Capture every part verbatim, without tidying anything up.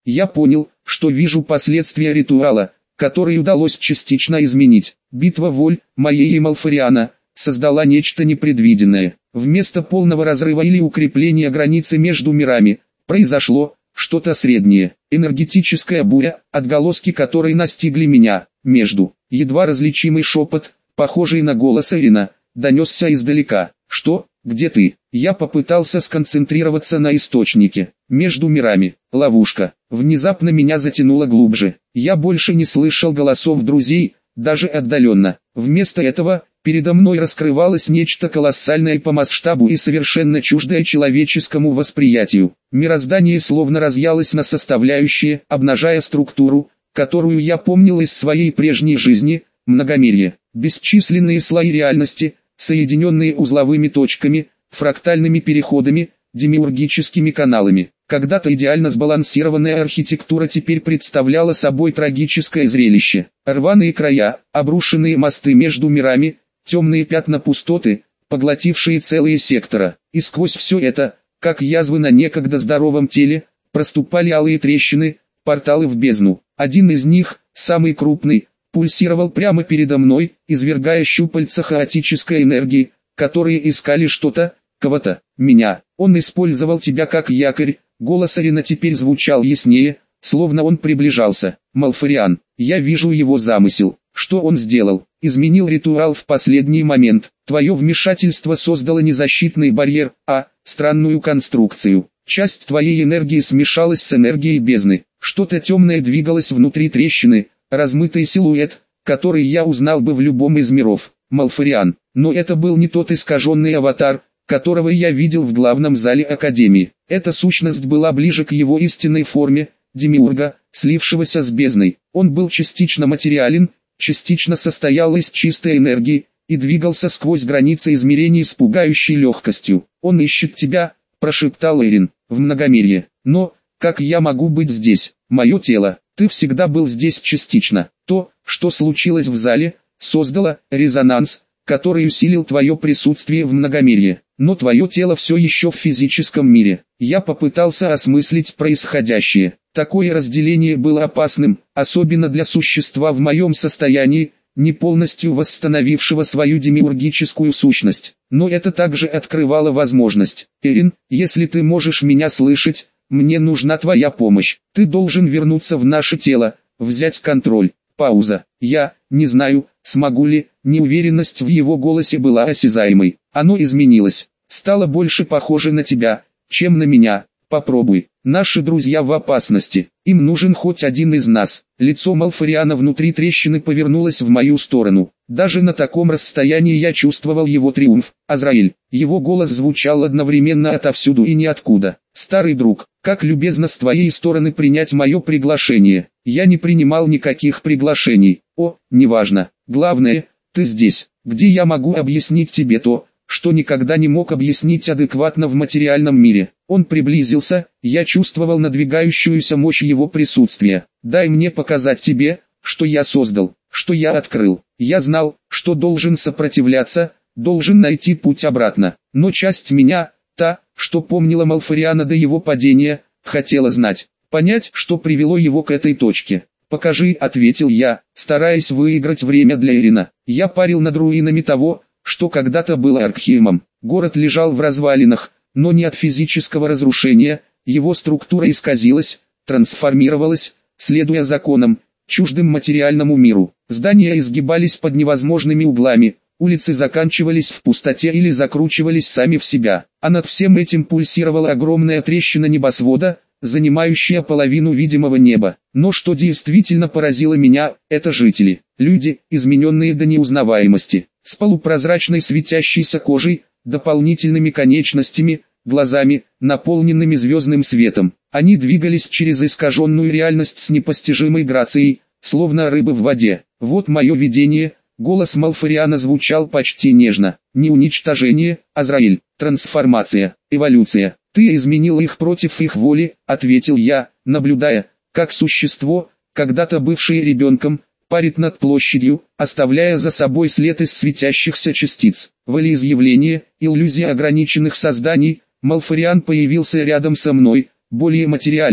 Я понял, что вижу последствия ритуала, который удалось частично изменить. Битва воль, моей и Малфариана, создала нечто непредвиденное. Вместо полного разрыва или укрепления границы между мирами, произошло что-то среднее. Энергетическая буря, отголоски которой настигли меня. Между, едва различимый шепот, похожий на голос Эрина, донесся издалека. «Что? Где ты?» Я попытался сконцентрироваться на источнике. Между мирами. Ловушка. Внезапно меня затянуло глубже. Я больше не слышал голосов друзей, даже отдаленно. Вместо этого, передо мной раскрывалось нечто колоссальное по масштабу и совершенно чуждое человеческому восприятию. Мироздание словно разъялось на составляющие, обнажая структуру, которую я помнил из своей прежней жизни, многомерье. Бесчисленные слои реальности, соединенные узловыми точками, фрактальными переходами, демиургическими каналами. Когда-то идеально сбалансированная архитектура теперь представляла собой трагическое зрелище. Рваные края, обрушенные мосты между мирами, темные пятна пустоты, поглотившие целые сектора. И сквозь все это, как язвы на некогда здоровом теле, проступали алые трещины, порталы в бездну. Один из них, самый крупный, пульсировал прямо передо мной, извергая щупальца хаотической энергии, которые искали что-то, кого-то, меня. Он использовал тебя как якорь. Голос Эрина теперь звучал яснее, словно он приближался. Малфариан, я вижу его замысел. Что он сделал? Изменил ритуал в последний момент. Твое вмешательство создало не защитный барьер, а странную конструкцию. Часть твоей энергии смешалась с энергией бездны. Что-то темное двигалось внутри трещины, размытый силуэт, который я узнал бы в любом из миров. Малфариан. Но это был не тот искаженный аватар, которого я видел в главном зале Академии. Эта сущность была ближе к его истинной форме, демиурга, слившегося с бездной. Он был частично материален, частично состоял из чистой энергии, и двигался сквозь границы измерений с пугающей легкостью. «Он ищет тебя», – прошептал Эрин, – «в многомерье. Но, как я могу быть здесь? Мое тело, ты всегда был здесь частично. То, что случилось в зале, создало резонанс, который усилил твое присутствие в многомерье. Но твое тело все еще в физическом мире». Я попытался осмыслить происходящее. Такое разделение было опасным, особенно для существа в моем состоянии, не полностью восстановившего свою демиургическую сущность. Но это также открывало возможность. «Эрин, если ты можешь меня слышать, мне нужна твоя помощь. Ты должен вернуться в наше тело, взять контроль». Пауза. Я не знаю, смогу ли, неуверенность в его голосе была осязаемой. Оно изменилось, стало больше похоже на тебя, чем на меня. Попробуй. Наши друзья в опасности. Им нужен хоть один из нас. Лицо Малфариана внутри трещины повернулось в мою сторону. Даже на таком расстоянии я чувствовал его триумф. Азраиль. Его голос звучал одновременно отовсюду и ниоткуда. «Старый друг, как любезно с твоей стороны принять мое приглашение. Я не принимал никаких приглашений. О, неважно. Главное, ты здесь, где я могу объяснить тебе то, что никогда не мог объяснить адекватно в материальном мире». Он приблизился, я чувствовал надвигающуюся мощь его присутствия. «Дай мне показать тебе, что я создал, что я открыл». Я знал, что должен сопротивляться, должен найти путь обратно. Но часть меня, та, что помнила Малфариана до его падения, хотела знать, понять, что привело его к этой точке. «Покажи», — ответил я, стараясь выиграть время для Эрина. Я парил над руинами того, что когда-то было Аркхеймом. Город лежал в развалинах, но не от физического разрушения, его структура исказилась, трансформировалась, следуя законам, чуждым материальному миру. Здания изгибались под невозможными углами, улицы заканчивались в пустоте или закручивались сами в себя, а над всем этим пульсировала огромная трещина небосвода, занимающая половину видимого неба. Но что действительно поразило меня, это жители, люди, измененные до неузнаваемости, с полупрозрачной светящейся кожей, дополнительными конечностями, глазами, наполненными звездным светом. Они двигались через искаженную реальность с непостижимой грацией, словно рыбы в воде. «Вот мое видение», — голос Малфариана звучал почти нежно. «Не уничтожение, Азраиль, трансформация, эволюция. Ты изменил их против их воли», — ответил я, наблюдая, как существо, когда-то бывшее ребенком, парит над площадью, оставляя за собой след из светящихся частиц. Волеизъявление, иллюзия ограниченных созданий. Малфариан появился рядом со мной, более материальный,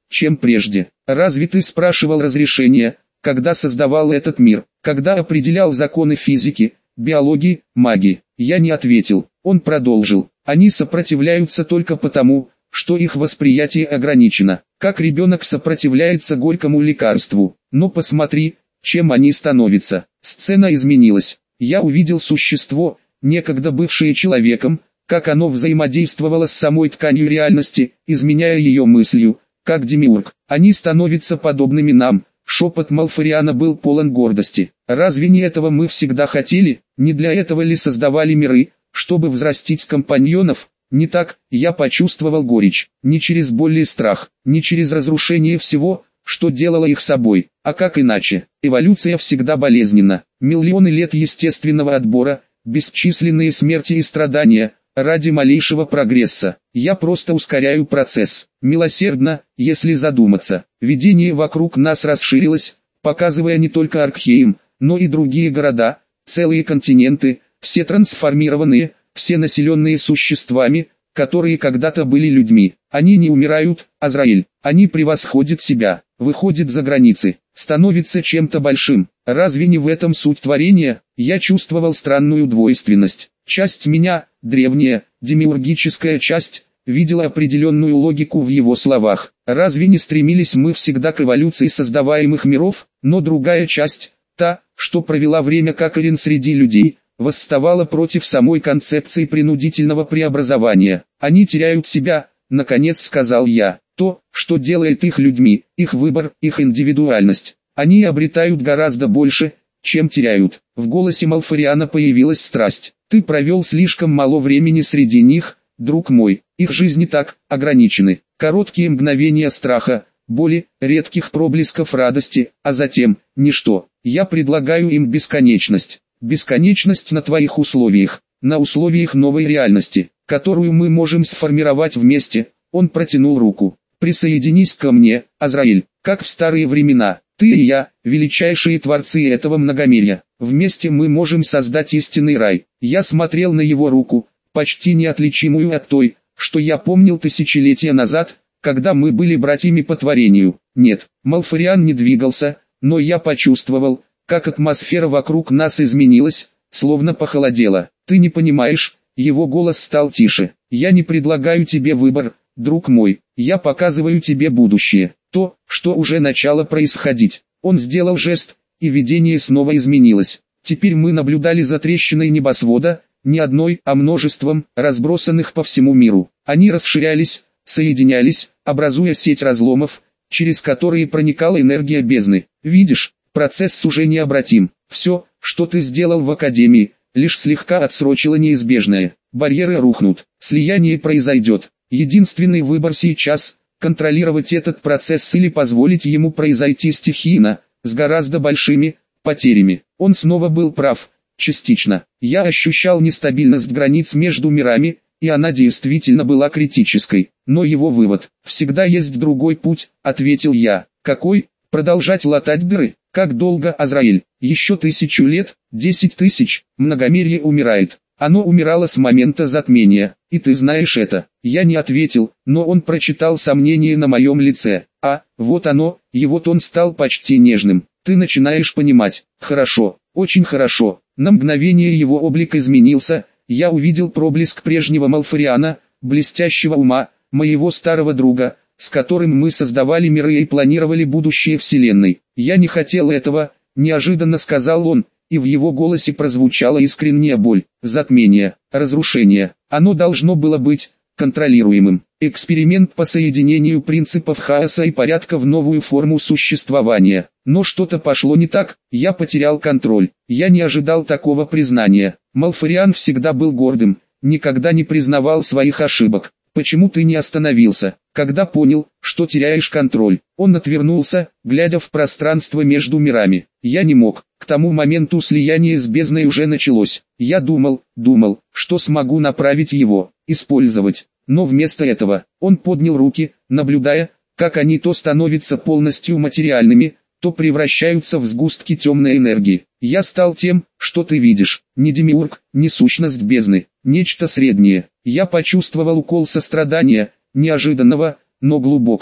чем прежде. Разве ты спрашивал разрешения, когда создавал этот мир, когда определял законы физики, биологии, магии? Я не ответил. Он продолжил. Они сопротивляются только потому, что их восприятие ограничено, как ребенок сопротивляется горькому лекарству. Но посмотри, чем они становятся. Сцена изменилась. Я увидел существо, некогда бывшее человеком, как оно взаимодействовало с самой тканью реальности, изменяя ее мыслью, как демиург. Они становятся подобными нам. Шепот Малфариана был полон гордости. Разве не этого мы всегда хотели? Не для этого ли создавали миры, чтобы взрастить компаньонов? Не так, я почувствовал горечь, не через боль и страх, не через разрушение всего, что делало их собой, а как иначе. Эволюция всегда болезненна. Миллионы лет естественного отбора, бесчисленные смерти и страдания, ради малейшего прогресса. Я просто ускоряю процесс. Милосердно, если задуматься. Видение вокруг нас расширилось, показывая не только Аркхейм, но и другие города, целые континенты, все трансформированные, все населенные существами, которые когда-то были людьми. Они не умирают, Азраиль. Они превосходят себя, выходят за границы, становятся чем-то большим. Разве не в этом суть творения? Я чувствовал странную двойственность. Часть меня, древняя, демиургическая часть, видела определенную логику в его словах. Разве не стремились мы всегда к эволюции создаваемых миров? Но другая часть, та, что провела время как Ирин среди людей, восставала против самой концепции принудительного преобразования. Они теряют себя, наконец сказал я. То, что делает их людьми, их выбор, их индивидуальность. Они обретают гораздо больше, чем теряют. В голосе Малфариана появилась страсть. Ты провел слишком мало времени среди них, друг мой. Их жизни так ограничены. Короткие мгновения страха, боли, редких проблесков радости, а затем ничто. Я предлагаю им бесконечность. Бесконечность на твоих условиях, на условиях новой реальности, которую мы можем сформировать вместе. Он протянул руку. Присоединись ко мне, Азраиль, как в старые времена. Ты и я, величайшие творцы этого многомирья. Вместе мы можем создать истинный рай. Я смотрел на его руку, почти неотличимую от той, что я помнил тысячелетия назад, когда мы были братьями по творению. Нет, Малфариан не двигался, но я почувствовал, как атмосфера вокруг нас изменилась, словно похолодела. Ты не понимаешь, его голос стал тише. Я не предлагаю тебе выбор, друг мой, я показываю тебе будущее, то, что уже начало происходить. Он сделал жест, и видение снова изменилось. Теперь мы наблюдали за трещиной небосвода, не одной, а множеством, разбросанных по всему миру. Они расширялись, соединялись, образуя сеть разломов, через которые проникала энергия бездны. Видишь, процесс уже необратим. Все, что ты сделал в Академии, лишь слегка отсрочило неизбежное. Барьеры рухнут, слияние произойдет. Единственный выбор сейчас – контролировать этот процесс или позволить ему произойти стихийно, с гораздо большими потерями. Он снова был прав, частично. Я ощущал нестабильность границ между мирами, и она действительно была критической. Но его вывод – всегда есть другой путь, ответил я. Какой? Продолжать латать дыры? Как долго, Азраиль? Еще тысячу лет? Десять тысяч? Многомирье умирает. Оно умирало с момента затмения, и ты знаешь это. Я не ответил, но он прочитал сомнение на моем лице. А, вот оно, его тон стал почти нежным. Ты начинаешь понимать. Хорошо, очень хорошо. На мгновение его облик изменился, я увидел проблеск прежнего Малфариана, блестящего ума, моего старого друга, с которым мы создавали миры и планировали будущее Вселенной. Я не хотел этого, неожиданно сказал он. И в его голосе прозвучала искренняя боль, затмение, разрушение. Оно должно было быть контролируемым. Эксперимент по соединению принципов хаоса и порядка в новую форму существования. Но что-то пошло не так, я потерял контроль. Я не ожидал такого признания. Малфариан всегда был гордым, никогда не признавал своих ошибок. Почему ты не остановился, когда понял, что теряешь контроль? Он отвернулся, глядя в пространство между мирами. Я не мог. К тому моменту слияние с бездной уже началось. Я думал, думал, что смогу направить его, использовать. Но вместо этого, он поднял руки, наблюдая, как они то становятся полностью материальными, то превращаются в сгустки темной энергии. Я стал тем, что ты видишь, не демиург, не сущность бездны, нечто среднее. Я почувствовал укол сострадания, неожиданного, но глубокого.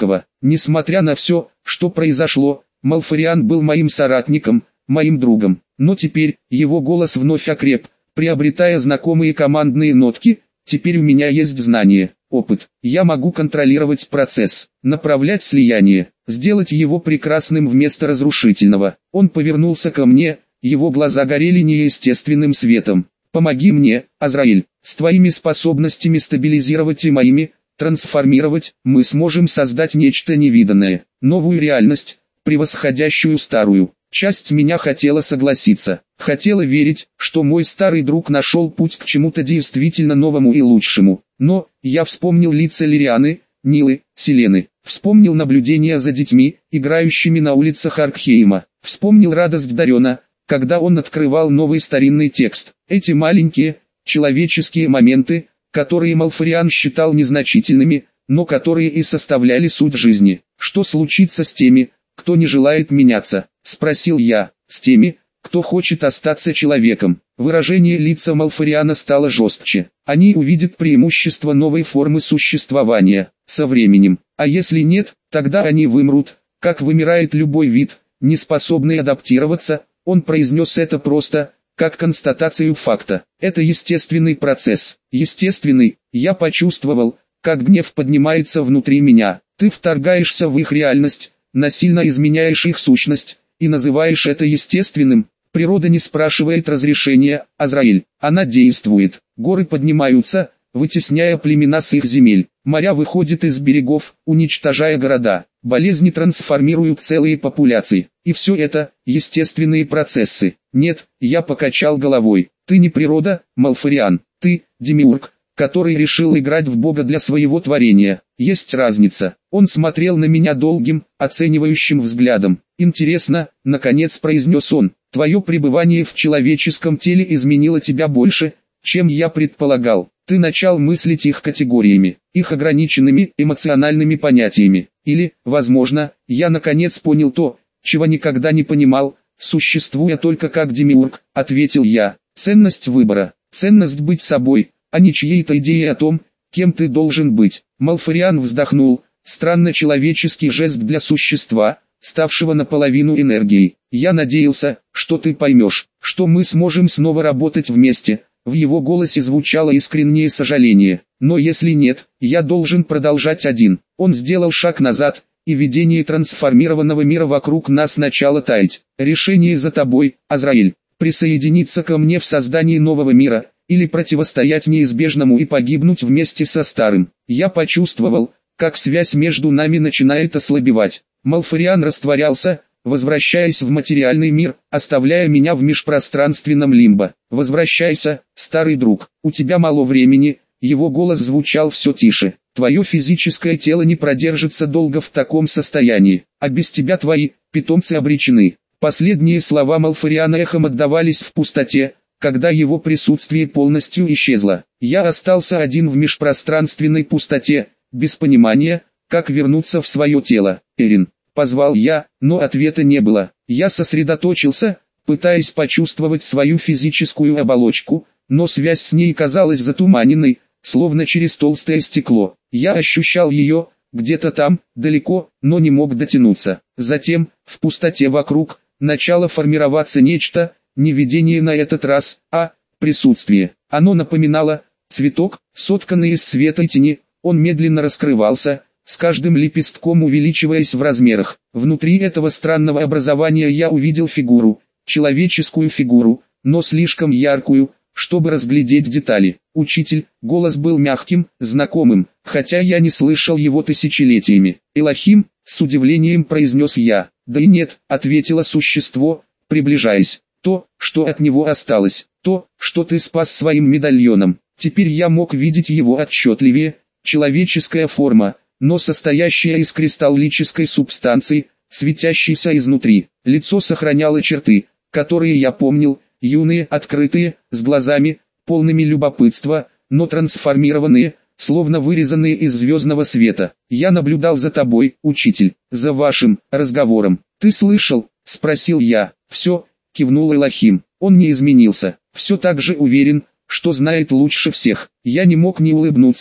Несмотря на все, что произошло, Малфариан был моим соратником, моим другом. Но теперь, его голос вновь окреп, приобретая знакомые командные нотки. Теперь у меня есть знания, опыт. Я могу контролировать процесс, направлять слияние, сделать его прекрасным вместо разрушительного. Он повернулся ко мне, его глаза горели неестественным светом. Помоги мне, Азраиль, с твоими способностями стабилизировать и моими, трансформировать, мы сможем создать нечто невиданное, новую реальность, превосходящую старую. Часть меня хотела согласиться, хотела верить, что мой старый друг нашел путь к чему-то действительно новому и лучшему. Но, я вспомнил лица Лирианы, Нилы, Селены, вспомнил наблюдения за детьми, играющими на улицах Аркхейма, вспомнил радость Дарена, когда он открывал новый старинный текст. Эти маленькие, человеческие моменты, которые Малфариан считал незначительными, но которые и составляли суть жизни. Что случится с теми, кто не желает меняться? Спросил я. С теми, кто хочет остаться человеком. Выражение лица Малфариана стало жестче. Они увидят преимущество новой формы существования, со временем. А если нет, тогда они вымрут, как вымирает любой вид, не способный адаптироваться. Он произнес это просто, как констатацию факта. Это естественный процесс. Естественный. Я почувствовал, как гнев поднимается внутри меня. Ты вторгаешься в их реальность, насильно изменяешь их сущность, и называешь это естественным. Природа не спрашивает разрешения, Азраиль. Она действует. Горы поднимаются, вытесняя племена с их земель. Моря выходят из берегов, уничтожая города. Болезни трансформируют целые популяции. И все это – естественные процессы. Нет, я покачал головой. Ты не природа, Малфариан. Ты – демиург, который решил играть в Бога для своего творения. Есть разница. Он смотрел на меня долгим, оценивающим взглядом. Интересно, наконец произнес он, твое пребывание в человеческом теле изменило тебя больше, чем я предполагал. Ты начал мыслить их категориями, их ограниченными эмоциональными понятиями. Или, возможно, я наконец понял то, чего никогда не понимал, существуя только как демиург, ответил я. Ценность выбора, ценность быть собой, а не чьей-то идеей о том, кем ты должен быть. Малфариан вздохнул, странно человеческий жест для существа, ставшего наполовину энергией. Я надеялся, что ты поймешь, что мы сможем снова работать вместе. В его голосе звучало искреннее сожаление. Но если нет, я должен продолжать один. Он сделал шаг назад, и видение трансформированного мира вокруг нас начало таять. Решение за тобой, Азраиль. Присоединиться ко мне в создании нового мира, или противостоять неизбежному и погибнуть вместе со старым. Я почувствовал, как связь между нами начинает ослабевать. Малфариан растворялся, возвращаясь в материальный мир, оставляя меня в межпространственном лимбо. «Возвращайся, старый друг, у тебя мало времени», его голос звучал все тише. «Твое физическое тело не продержится долго в таком состоянии, а без тебя твои питомцы обречены». Последние слова Малфариана эхом отдавались в пустоте, когда его присутствие полностью исчезло. Я остался один в межпространственной пустоте, без понимания, как вернуться в свое тело. «Эрин», позвал я, но ответа не было. Я сосредоточился, пытаясь почувствовать свою физическую оболочку, но связь с ней казалась затуманенной, словно через толстое стекло. Я ощущал ее, где-то там, далеко, но не мог дотянуться. Затем, в пустоте вокруг, начало формироваться нечто, не видение на этот раз, а присутствие. Оно напоминало цветок, сотканный из света и тени. Он медленно раскрывался, с каждым лепестком увеличиваясь в размерах. Внутри этого странного образования я увидел фигуру, человеческую фигуру, но слишком яркую, чтобы разглядеть детали. «Учитель», голос был мягким, знакомым, хотя я не слышал его тысячелетиями. «Элохим», с удивлением произнес я. «Да и нет», ответило существо, приближаясь. «То, что от него осталось, то, что ты спас своим медальоном». Теперь я мог видеть его отчетливее. Человеческая форма, но состоящая из кристаллической субстанции, светящейся изнутри. Лицо сохраняло черты, которые я помнил, юные, открытые, с глазами, полными любопытства, но трансформированные, словно вырезанные из звездного света. «Я наблюдал за тобой, учитель, за вашим разговором. Ты слышал?» – спросил я. «Все», – кивнул Элохим. Он не изменился, все так же уверен, что знает лучше всех. Я не мог не улыбнуться.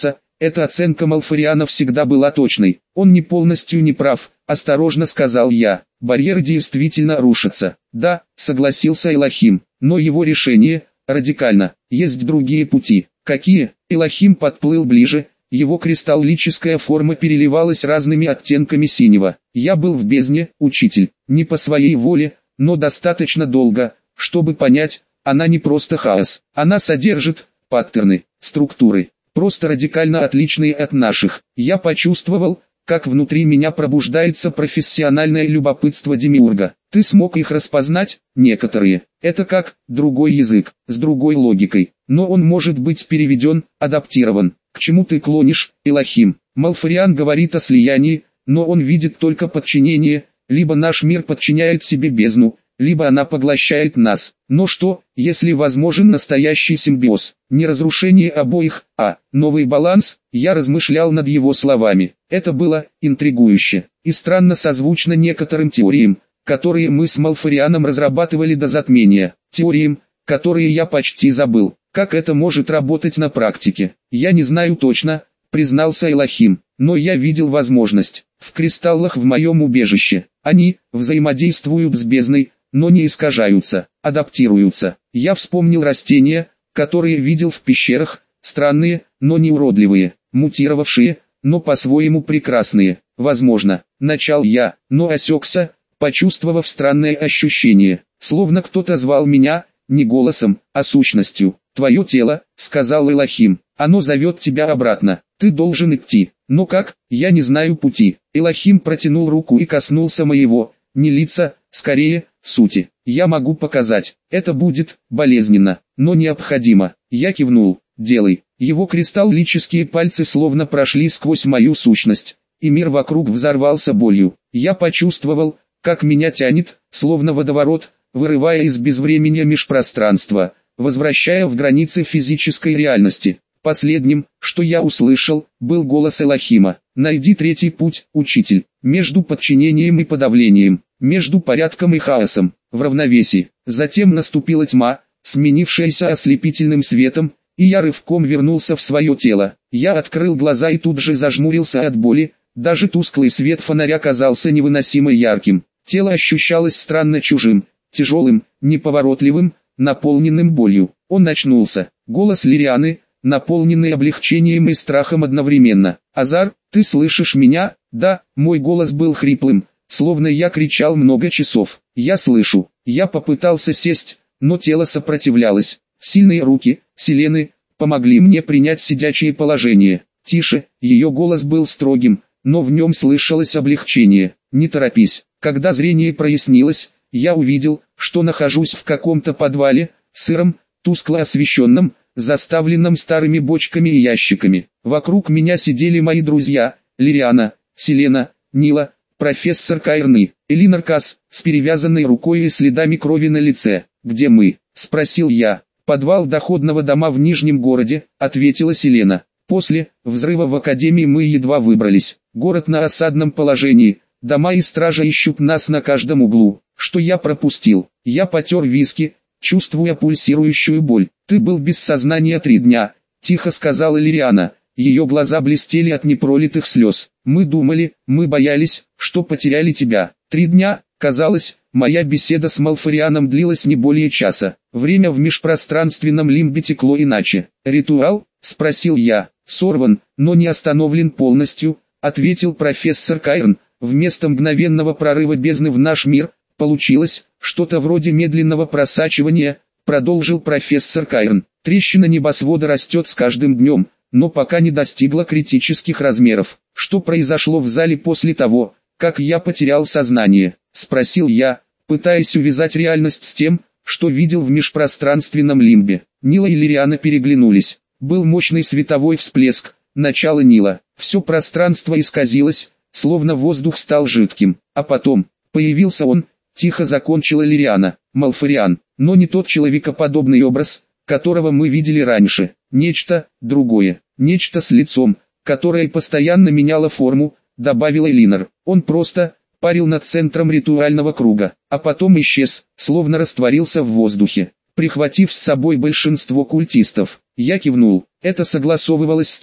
Эта оценка Малфариана всегда была точной. Он не полностью не прав, осторожно сказал я. Барьеры действительно рушатся. Да, согласился Элохим, но его решение радикально. Есть другие пути. Какие? Элохим подплыл ближе. Его кристаллическая форма переливалась разными оттенками синего. Я был в бездне, учитель, не по своей воле, но достаточно долго, чтобы понять, она не просто хаос. Она содержит паттерны, структуры, просто радикально отличные от наших. Я почувствовал, как внутри меня пробуждается профессиональное любопытство демиурга. Ты смог их распознать? Некоторые. Это как другой язык, с другой логикой. Но он может быть переведен, адаптирован. К чему ты клонишь, Элохим? Малфариан говорит о слиянии, но он видит только подчинение, либо наш мир подчиняет себе бездну, либо она поглощает нас. Но что, если возможен настоящий симбиоз? Не разрушение обоих, а новый баланс? Я размышлял над его словами. Это было интригующе и странно созвучно некоторым теориям, которые мы с Малфарианом разрабатывали до затмения. Теориям, которые я почти забыл. Как это может работать на практике? Я не знаю точно, признался Элохим, но я видел возможность. В кристаллах в моем убежище. Они взаимодействуют с бездной, но не искажаются, адаптируются. Я вспомнил растения, которые видел в пещерах, странные, но не уродливые, мутировавшие, но по-своему прекрасные. Возможно, начал я, но осекся, почувствовав странное ощущение, словно кто-то звал меня, не голосом, а сущностью. «Твое тело», — сказал Элохим, — «оно зовет тебя обратно, ты должен идти». «Но как? Я не знаю пути». Элохим протянул руку и коснулся моего, не лица, скорее, сути. «Я могу показать, это будет болезненно, но необходимо». Я кивнул. «Делай». Его кристаллические пальцы словно прошли сквозь мою сущность, и мир вокруг взорвался болью. Я почувствовал, как меня тянет, словно водоворот, вырывая из безвременья межпространства, возвращая в границы физической реальности. Последним, что я услышал, был голос Элохима. «Найди третий путь, учитель, между подчинением и подавлением, между порядком и хаосом, в равновесии». Затем наступила тьма, сменившаяся ослепительным светом, и я рывком вернулся в свое тело. Я открыл глаза и тут же зажмурился от боли, даже тусклый свет фонаря казался невыносимо ярким. Тело ощущалось странно чужим, тяжелым, неповоротливым, наполненным болью. Он очнулся. Голос Лирианы, наполненный облегчением и страхом одновременно. «Азар, ты слышишь меня?» «Да», мой голос был хриплым, словно я кричал много часов. «Я слышу». Я попытался сесть, но тело сопротивлялось. Сильные руки, Селены, помогли мне принять сидячее положение. «Тише», ее голос был строгим, но в нем слышалось облегчение. «Не торопись». Когда зрение прояснилось, я увидел, что нахожусь в каком-то подвале, сыром, тускло освещенном, заставленном старыми бочками и ящиками. Вокруг меня сидели мои друзья, Лириана, Селена, Нила, профессор Кайрны, Элинор Касс, с перевязанной рукой и следами крови на лице. «Где мы?» – спросил я. «Подвал доходного дома в Нижнем городе», – ответила Селена. «После взрыва в Академии мы едва выбрались. Город на осадном положении, дома и стража ищут нас на каждом углу. Что я пропустил?» Я потер виски, чувствуя пульсирующую боль. «Ты был без сознания три дня», — тихо сказала Лириана. Ее глаза блестели от непролитых слез. «Мы думали, мы боялись, что потеряли тебя. Три дня, казалось, моя беседа с Малфарианом длилась не более часа. Время в межпространственном лимбе текло иначе». «Ритуал?» — спросил я. «Сорван, но не остановлен полностью», — ответил профессор Кайрн. «Вместо мгновенного прорыва бездны в наш мир, получилось что-то вроде медленного просачивания», — продолжил профессор Кайрн. «Трещина небосвода растет с каждым днем, но пока не достигла критических размеров». «Что произошло в зале после того, как я потерял сознание?» — спросил я, пытаясь увязать реальность с тем, что видел в межпространственном лимбе. Нила и Лириана переглянулись. Был мощный световой всплеск, начало Нила. Все пространство исказилось, словно воздух стал жидким. А потом, появился он, тихо закончила Лириана. Малфариан, но не тот человекоподобный образ, которого мы видели раньше. Нечто другое, нечто с лицом, которое постоянно меняло форму, добавила Элинор. Он просто парил над центром ритуального круга, а потом исчез, словно растворился в воздухе, прихватив с собой большинство культистов. Я кивнул. Это согласовывалось с тем,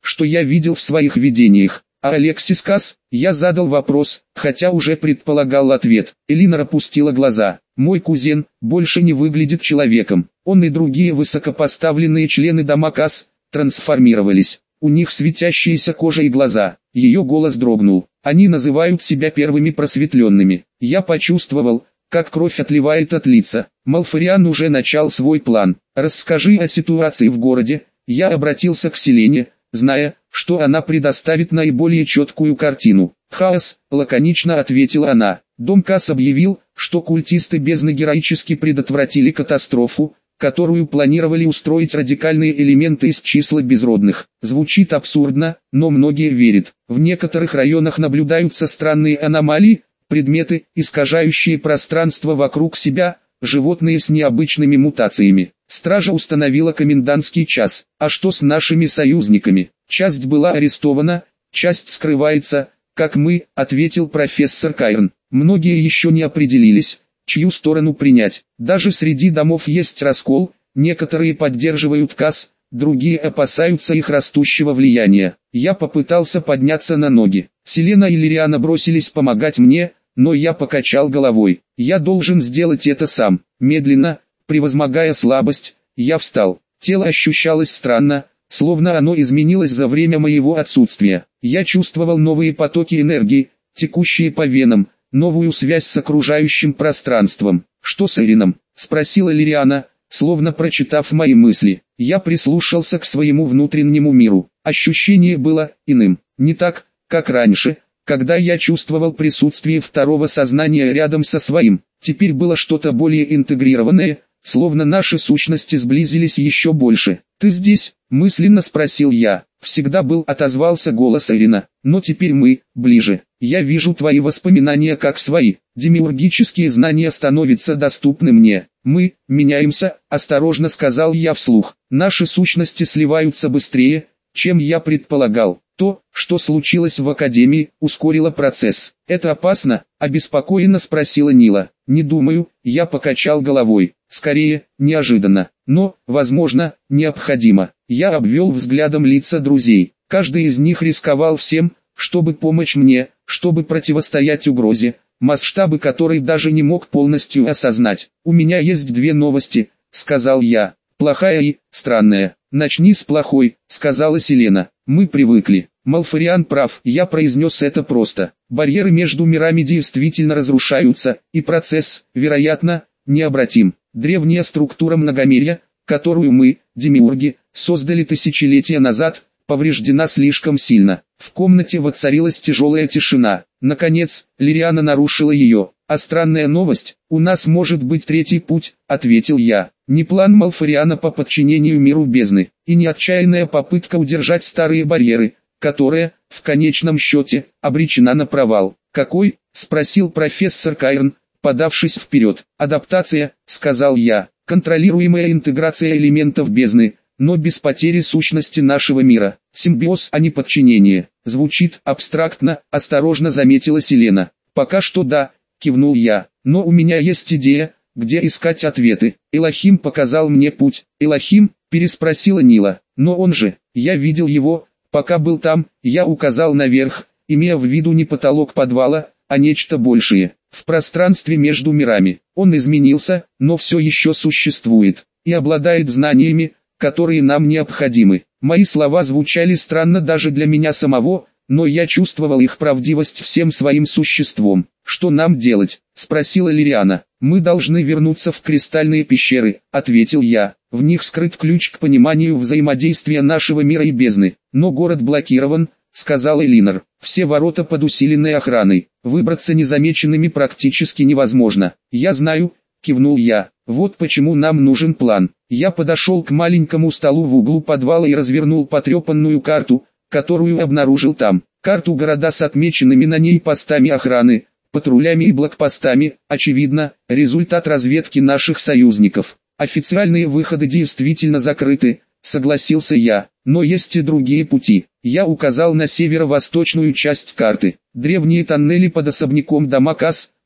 что я видел в своих видениях. А Алексис Касс? Я задал вопрос, хотя уже предполагал ответ. Элинор опустила глаза. Мой кузен больше не выглядит человеком. Он и другие высокопоставленные члены дома Касс трансформировались. У них светящиеся кожа и глаза. Ее голос дрогнул. Они называют себя первыми просветленными. Я почувствовал, как кровь отливает от лица. Малфориан уже начал свой план. Расскажи о ситуации в городе. Я обратился к Селене, зная, что она предоставит наиболее четкую картину. «Хаос», — лаконично ответила она. Дом Касс объявил, что культисты бездны героически предотвратили катастрофу, которую планировали устроить радикальные элементы из числа безродных. Звучит абсурдно, но многие верят. В некоторых районах наблюдаются странные аномалии, предметы, искажающие пространство вокруг себя, животные с необычными мутациями. Стража установила комендантский час. А что с нашими союзниками? Часть была арестована, часть скрывается, как мы, ответил профессор Кайрн. Многие еще не определились, чью сторону принять. Даже среди домов есть раскол, некоторые поддерживают Касс, другие опасаются их растущего влияния. Я попытался подняться на ноги. Селена и Лириана бросились помогать мне, но я покачал головой. Я должен сделать это сам. Медленно, превозмогая слабость, я встал. Тело ощущалось странно, словно оно изменилось за время моего отсутствия. Я чувствовал новые потоки энергии, текущие по венам, новую связь с окружающим пространством. «Что с Эрином?» — спросила Лириана, словно прочитав мои мысли. Я прислушался к своему внутреннему миру. Ощущение было иным, не так, как раньше, когда я чувствовал присутствие второго сознания рядом со своим. Теперь было что-то более интегрированное, словно наши сущности сблизились еще больше. «Ты здесь?» — мысленно спросил я. «Всегда был», — отозвался голос Эрина, — «но теперь мы ближе. Я вижу твои воспоминания как свои. Демиургические знания становятся доступны мне. Мы меняемся», — осторожно сказал я вслух. «Наши сущности сливаются быстрее, чем я предполагал. То, что случилось в Академии, ускорило процесс. Это опасно?» — обеспокоенно спросила Нила. «Не думаю», — я покачал головой. «Скорее, неожиданно. Но, возможно, необходимо». Я обвел взглядом лица друзей. Каждый из них рисковал всем, чтобы помочь мне, чтобы противостоять угрозе, масштабы которой даже не мог полностью осознать. «У меня есть две новости», — сказал я. «Плохая и странная». «Начни с плохой», — сказала Селена. «Мы привыкли». Малфориан прав, я произнес это просто. Барьеры между мирами действительно разрушаются, и процесс, вероятно, необратим. Древняя структура многомирья, которую мы, демиурги, создали тысячелетия назад, повреждена слишком сильно. В комнате воцарилась тяжелая тишина. Наконец, Лириана нарушила ее. «А странная новость, у нас может быть третий путь», — ответил я. Не план Малфориана по подчинению миру бездны, и не отчаянная попытка удержать старые барьеры, которая, в конечном счете, обречена на провал. «Какой?» — спросил профессор Кайрн, подавшись вперед. «Адаптация», — сказал я, — «контролируемая интеграция элементов бездны, но без потери сущности нашего мира. Симбиоз, а не подчинение». Звучит абстрактно, осторожно заметила Селена. «Пока что да», — кивнул я, — «но у меня есть идея, где искать ответы». «Элохим показал мне путь». «Элохим?» — переспросила Нила. «Но он же, я видел его, пока был там», — я указал наверх, имея в виду не потолок подвала, а нечто большее. В пространстве между мирами. Он изменился, но все еще существует, и обладает знаниями, которые нам необходимы. Мои слова звучали странно даже для меня самого, но я чувствовал их правдивость всем своим существом. «Что нам делать?» — спросила Лириана. «Мы должны вернуться в кристальные пещеры», — ответил я. «В них скрыт ключ к пониманию взаимодействия нашего мира и бездны. Но город блокирован», — сказал Элинор. «Все ворота под усиленной охраной. Выбраться незамеченными практически невозможно». «Я знаю», — кивнул я. «Вот почему нам нужен план». Я подошел к маленькому столу в углу подвала и развернул потрепанную карту, которую обнаружил там. Карту города с отмеченными на ней постами охраны, патрулями и блокпостами, очевидно, результат разведки наших союзников. «Официальные выходы действительно закрыты», — согласился я, — «но есть и другие пути». Я указал на северо-восточную часть карты. Древние тоннели под особняком дома Касс,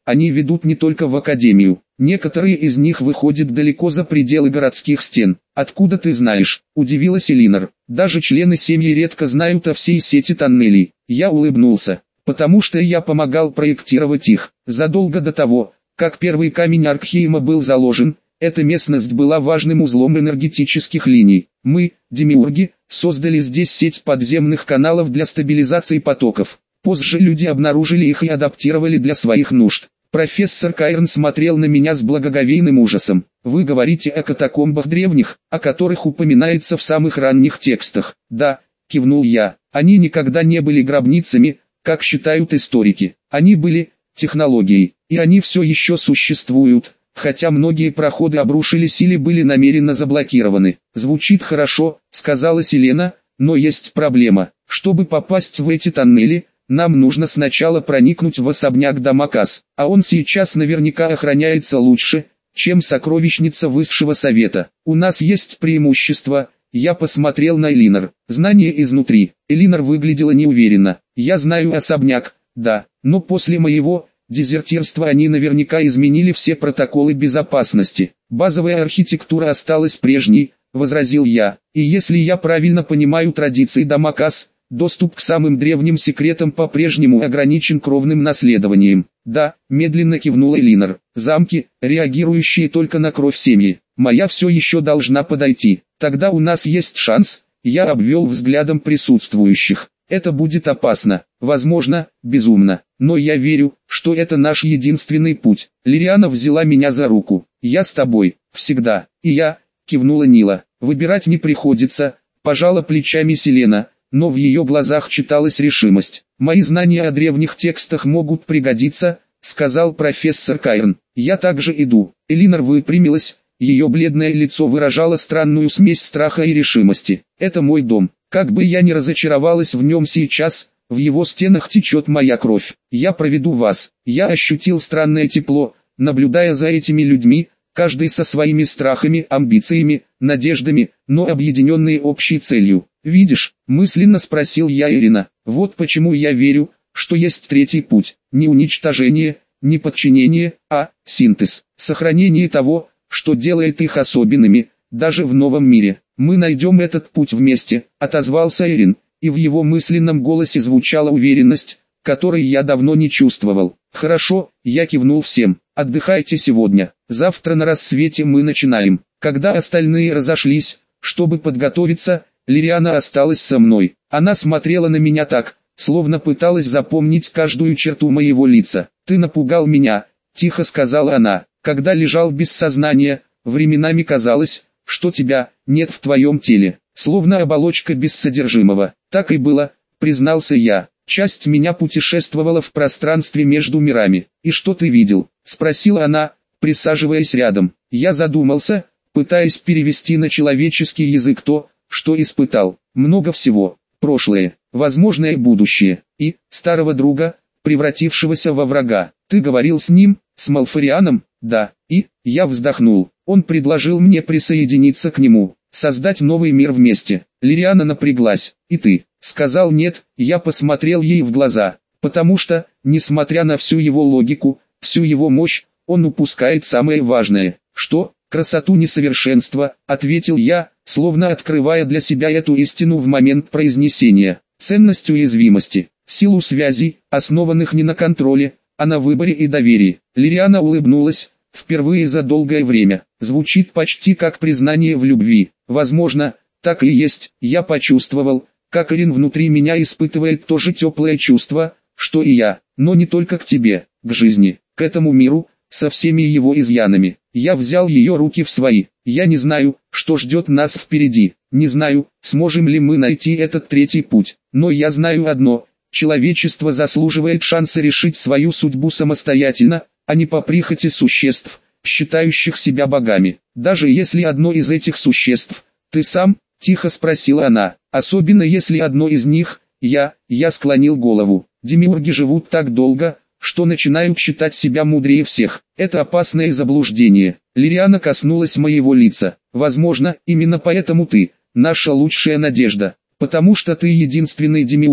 Они ведут не только в академию. Некоторые из них выходят далеко за пределы городских стен. Откуда ты знаешь? Удивилась Элинор. Даже члены семьи редко знают о всей сети тоннелей. Я улыбнулся. Потому что я помогал проектировать их. Задолго до того, как первый камень Аркхейма был заложен, эта местность была важным узлом энергетических линий. Мы, демиурги, создали здесь сеть подземных каналов для стабилизации потоков. Позже люди обнаружили их и адаптировали для своих нужд. Профессор Кайрон смотрел на меня с благоговейным ужасом. Вы говорите о катакомбах древних, о которых упоминается в самых ранних текстах. Да, кивнул я. Они никогда не были гробницами, как считают историки. Они были технологией, и они все еще существуют, хотя многие проходы обрушились или были намеренно заблокированы. Звучит хорошо, сказала Селена, но есть проблема. Чтобы попасть в эти тоннели, нам нужно сначала проникнуть в особняк Дамакас, а он сейчас наверняка охраняется лучше, чем сокровищница Высшего Совета. У нас есть преимущество. Я посмотрел на Элинор. Знание изнутри. Элинор выглядела неуверенно. Я знаю особняк, да, но после моего дезертирства они наверняка изменили все протоколы безопасности. Базовая архитектура осталась прежней, возразил я. И если я правильно понимаю традиции Дамакас, доступ к самым древним секретам по-прежнему ограничен кровным наследованием. Да, медленно кивнула Элинор. Замки, реагирующие только на кровь семьи. Моя все еще должна подойти. Тогда у нас есть шанс. Я обвел взглядом присутствующих. Это будет опасно, возможно, безумно, но я верю, что это наш единственный путь. Лириана взяла меня за руку. Я с тобой, всегда. И я, кивнула Нила. Выбирать не приходится, пожала плечами Селена, но в ее глазах читалась решимость. Мои знания о древних текстах могут пригодиться, сказал профессор Кайрон. Я также иду. Элинор выпрямилась, ее бледное лицо выражало странную смесь страха и решимости. Это мой дом. Как бы я ни разочаровалась в нем сейчас, в его стенах течет моя кровь. Я проведу вас. Я ощутил странное тепло, наблюдая за этими людьми, каждый со своими страхами, амбициями, надеждами, но объединенные общей целью. «Видишь?» – мысленно спросил я Ирина. «Вот почему я верю, что есть третий путь. Не уничтожение, не подчинение, а синтез. Сохранение того, что делает их особенными, даже в новом мире. Мы найдем этот путь вместе», – отозвался Эрин, и в его мысленном голосе звучала уверенность, которой я давно не чувствовал. «Хорошо», – я кивнул всем. «Отдыхайте сегодня. Завтра на рассвете мы начинаем». Когда остальные разошлись, чтобы подготовиться, Лириана осталась со мной. Она смотрела на меня так, словно пыталась запомнить каждую черту моего лица. «Ты напугал меня», – тихо сказала она. «Когда лежал без сознания, временами казалось, что тебя нет в твоем теле, словно оболочка без содержимого». Так и было, признался я. Часть меня путешествовала в пространстве между мирами. «И что ты видел?» – спросила она, присаживаясь рядом. Я задумался, пытаясь перевести на человеческий язык то, что испытал. Много всего. Прошлое, возможное будущее, и старого друга, превратившегося во врага. «Ты говорил с ним, с Малфарианом?» «Да». И я вздохнул. Он предложил мне присоединиться к нему, создать новый мир вместе. Лириана напряглась. «И ты?» Сказал нет. Я посмотрел ей в глаза, потому что, несмотря на всю его логику, всю его мощь, он упускает самое важное. «Что?» «Красоту несовершенства», — ответил я, словно открывая для себя эту истину в момент произнесения. «Ценность уязвимости, силу связей, основанных не на контроле, а на выборе и доверии». Лириана улыбнулась, впервые за долгое время. Звучит почти как признание в любви. Возможно, так и есть. Я почувствовал, как Ирин внутри меня испытывает то же теплое чувство, что и я, но не только к тебе, к жизни, к этому миру, со всеми его изъянами. Я взял ее руки в свои. Я не знаю, что ждет нас впереди. Не знаю, сможем ли мы найти этот третий путь. Но я знаю одно. Человечество заслуживает шанса решить свою судьбу самостоятельно, а не по прихоти существ, считающих себя богами. Даже если одно из этих существ, ты сам, тихо спросила она. Особенно если одно из них, я, я склонил голову. Демиурги живут так долго, что начинают считать себя мудрее всех. Это опасное заблуждение. Лириана коснулась моего лица. Возможно, именно поэтому ты, наша лучшая надежда. Потому что ты единственный демиург,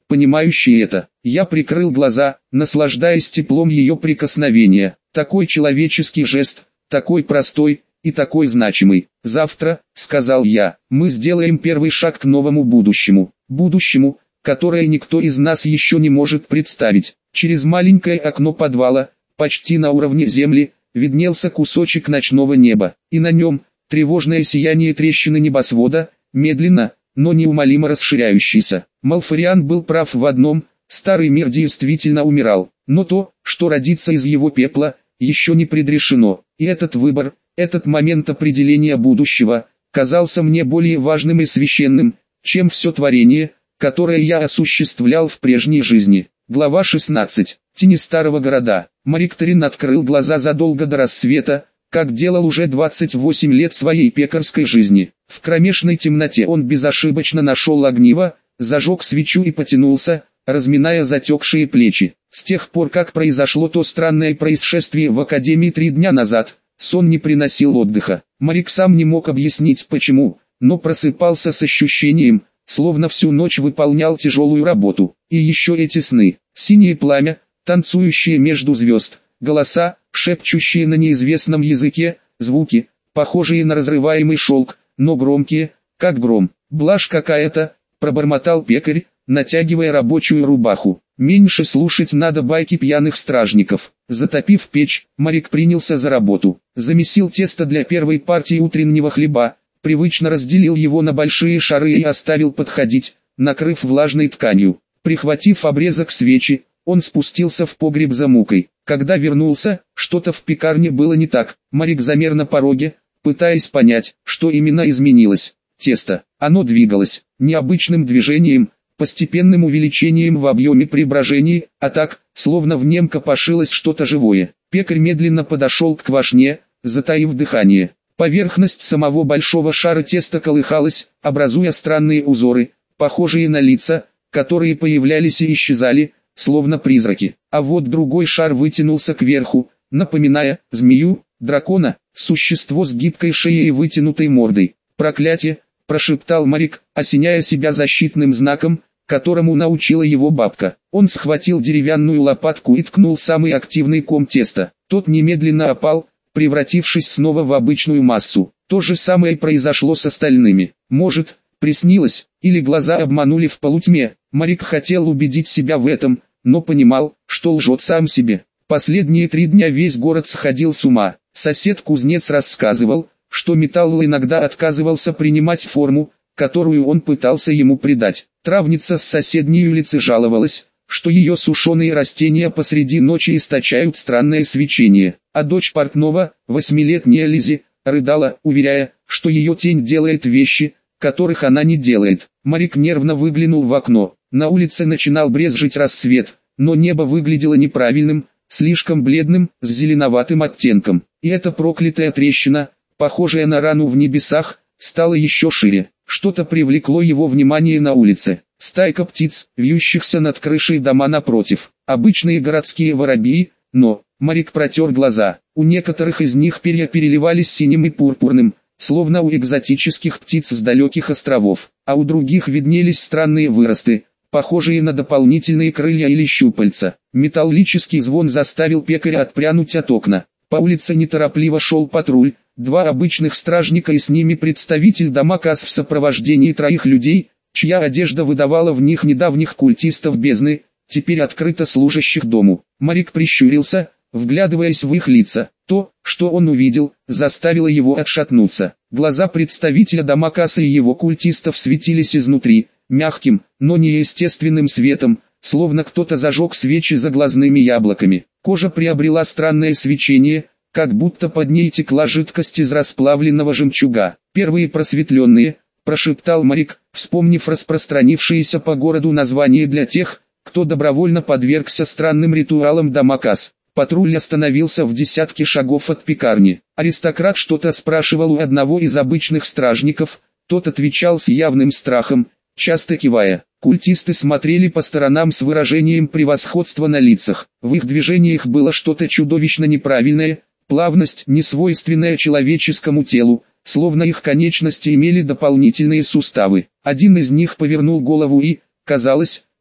понимающий это. Я прикрыл глаза, наслаждаясь теплом ее прикосновения. Такой человеческий жест, такой простой и такой значимый. «Завтра», — сказал я, — «мы сделаем первый шаг к новому будущему. Будущему, которое никто из нас еще не может представить». Через маленькое окно подвала, почти на уровне земли, виднелся кусочек ночного неба, и на нем тревожное сияние трещины небосвода, медленно, но неумолимо расширяющийся. Малфариан был прав в одном: старый мир действительно умирал, но то, что родится из его пепла, еще не предрешено, и этот выбор, этот момент определения будущего, казался мне более важным и священным, чем все творение, которое я осуществлял в прежней жизни. Глава шестнадцать. Тени старого города. Марикторин открыл глаза задолго до рассвета, как делал уже двадцать восемь лет своей пекарской жизни. В кромешной темноте он безошибочно нашел огниво, зажег свечу и потянулся, разминая затекшие плечи. С тех пор, как произошло то странное происшествие в Академии три дня назад, сон не приносил отдыха. Марик сам не мог объяснить почему, но просыпался с ощущением, словно всю ночь выполнял тяжелую работу. И еще эти сны, синее пламя, танцующие между звезд, голоса, шепчущие на неизвестном языке, звуки, похожие на разрываемый шелк, но громкие, как гром. «Блажь какая-то», — пробормотал пекарь, натягивая рабочую рубаху. «Меньше слушать надо байки пьяных стражников». Затопив печь, Марик принялся за работу. Замесил тесто для первой партии утреннего хлеба, привычно разделил его на большие шары и оставил подходить, накрыв влажной тканью. Прихватив обрезок свечи, он спустился в погреб за мукой. Когда вернулся, что-то в пекарне было не так. Марик замер на пороге, пытаясь понять, что именно изменилось. Тесто. Оно двигалось, необычным движением, постепенным увеличением в объеме при брожении, а так, словно в нем копошилось что-то живое. Пекарь медленно подошел к квашне, затаив дыхание. Поверхность самого большого шара теста колыхалась, образуя странные узоры, похожие на лица, которые появлялись и исчезали, словно призраки. А вот другой шар вытянулся кверху, напоминая змею, дракона, существо с гибкой шеей и вытянутой мордой. «Проклятие!» – прошептал Марик, осеняя себя защитным знаком, которому научила его бабка. Он схватил деревянную лопатку и ткнул самый активный ком теста. Тот немедленно опал, превратившись снова в обычную массу. То же самое произошло с остальными. Может, приснилось, или глаза обманули в полутьме. Марик хотел убедить себя в этом, но понимал, что лжет сам себе. Последние три дня весь город сходил с ума. Сосед-кузнец рассказывал, что металл иногда отказывался принимать форму, которую он пытался ему придать. Травница с соседней улицы жаловалась, что ее сушеные растения посреди ночи источают странное свечение, а дочь портного, восьмилетняя Лизи, рыдала, уверяя, что ее тень делает вещи, которых она не делает. Марик нервно выглянул в окно. На улице начинал брезжить рассвет, но небо выглядело неправильным, слишком бледным, с зеленоватым оттенком. И эта проклятая трещина, похожая на рану в небесах, стала еще шире. Что-то привлекло его внимание на улице. Стайка птиц, вьющихся над крышей дома напротив. Обычные городские воробьи, но... Марик протер глаза. У некоторых из них перья переливались синим и пурпурным, словно у экзотических птиц с далеких островов. А у других виднелись странные выросты, похожие на дополнительные крылья или щупальца. Металлический звон заставил пекаря отпрянуть от окна. По улице неторопливо шел патруль. Два обычных стражника и с ними представитель Дамакас в сопровождении троих людей, чья одежда выдавала в них недавних культистов бездны, теперь открыто служащих дому. Марик прищурился, вглядываясь в их лица. То, что он увидел, заставило его отшатнуться. Глаза представителя Дамакаса и его культистов светились изнутри, мягким, но неестественным светом, словно кто-то зажег свечи за глазными яблоками. Кожа приобрела странное свечение, как будто под ней текла жидкость из расплавленного жемчуга. «Первые просветленные», – прошептал Марик, вспомнив распространившиеся по городу название для тех, кто добровольно подвергся странным ритуалам Дамакас. Патруль остановился в десятке шагов от пекарни. Аристократ что-то спрашивал у одного из обычных стражников, тот отвечал с явным страхом, часто кивая. Культисты смотрели по сторонам с выражением превосходства на лицах. В их движениях было что-то чудовищно неправильное, плавность, несвойственная человеческому телу, словно их конечности имели дополнительные суставы. Один из них повернул голову и, казалось,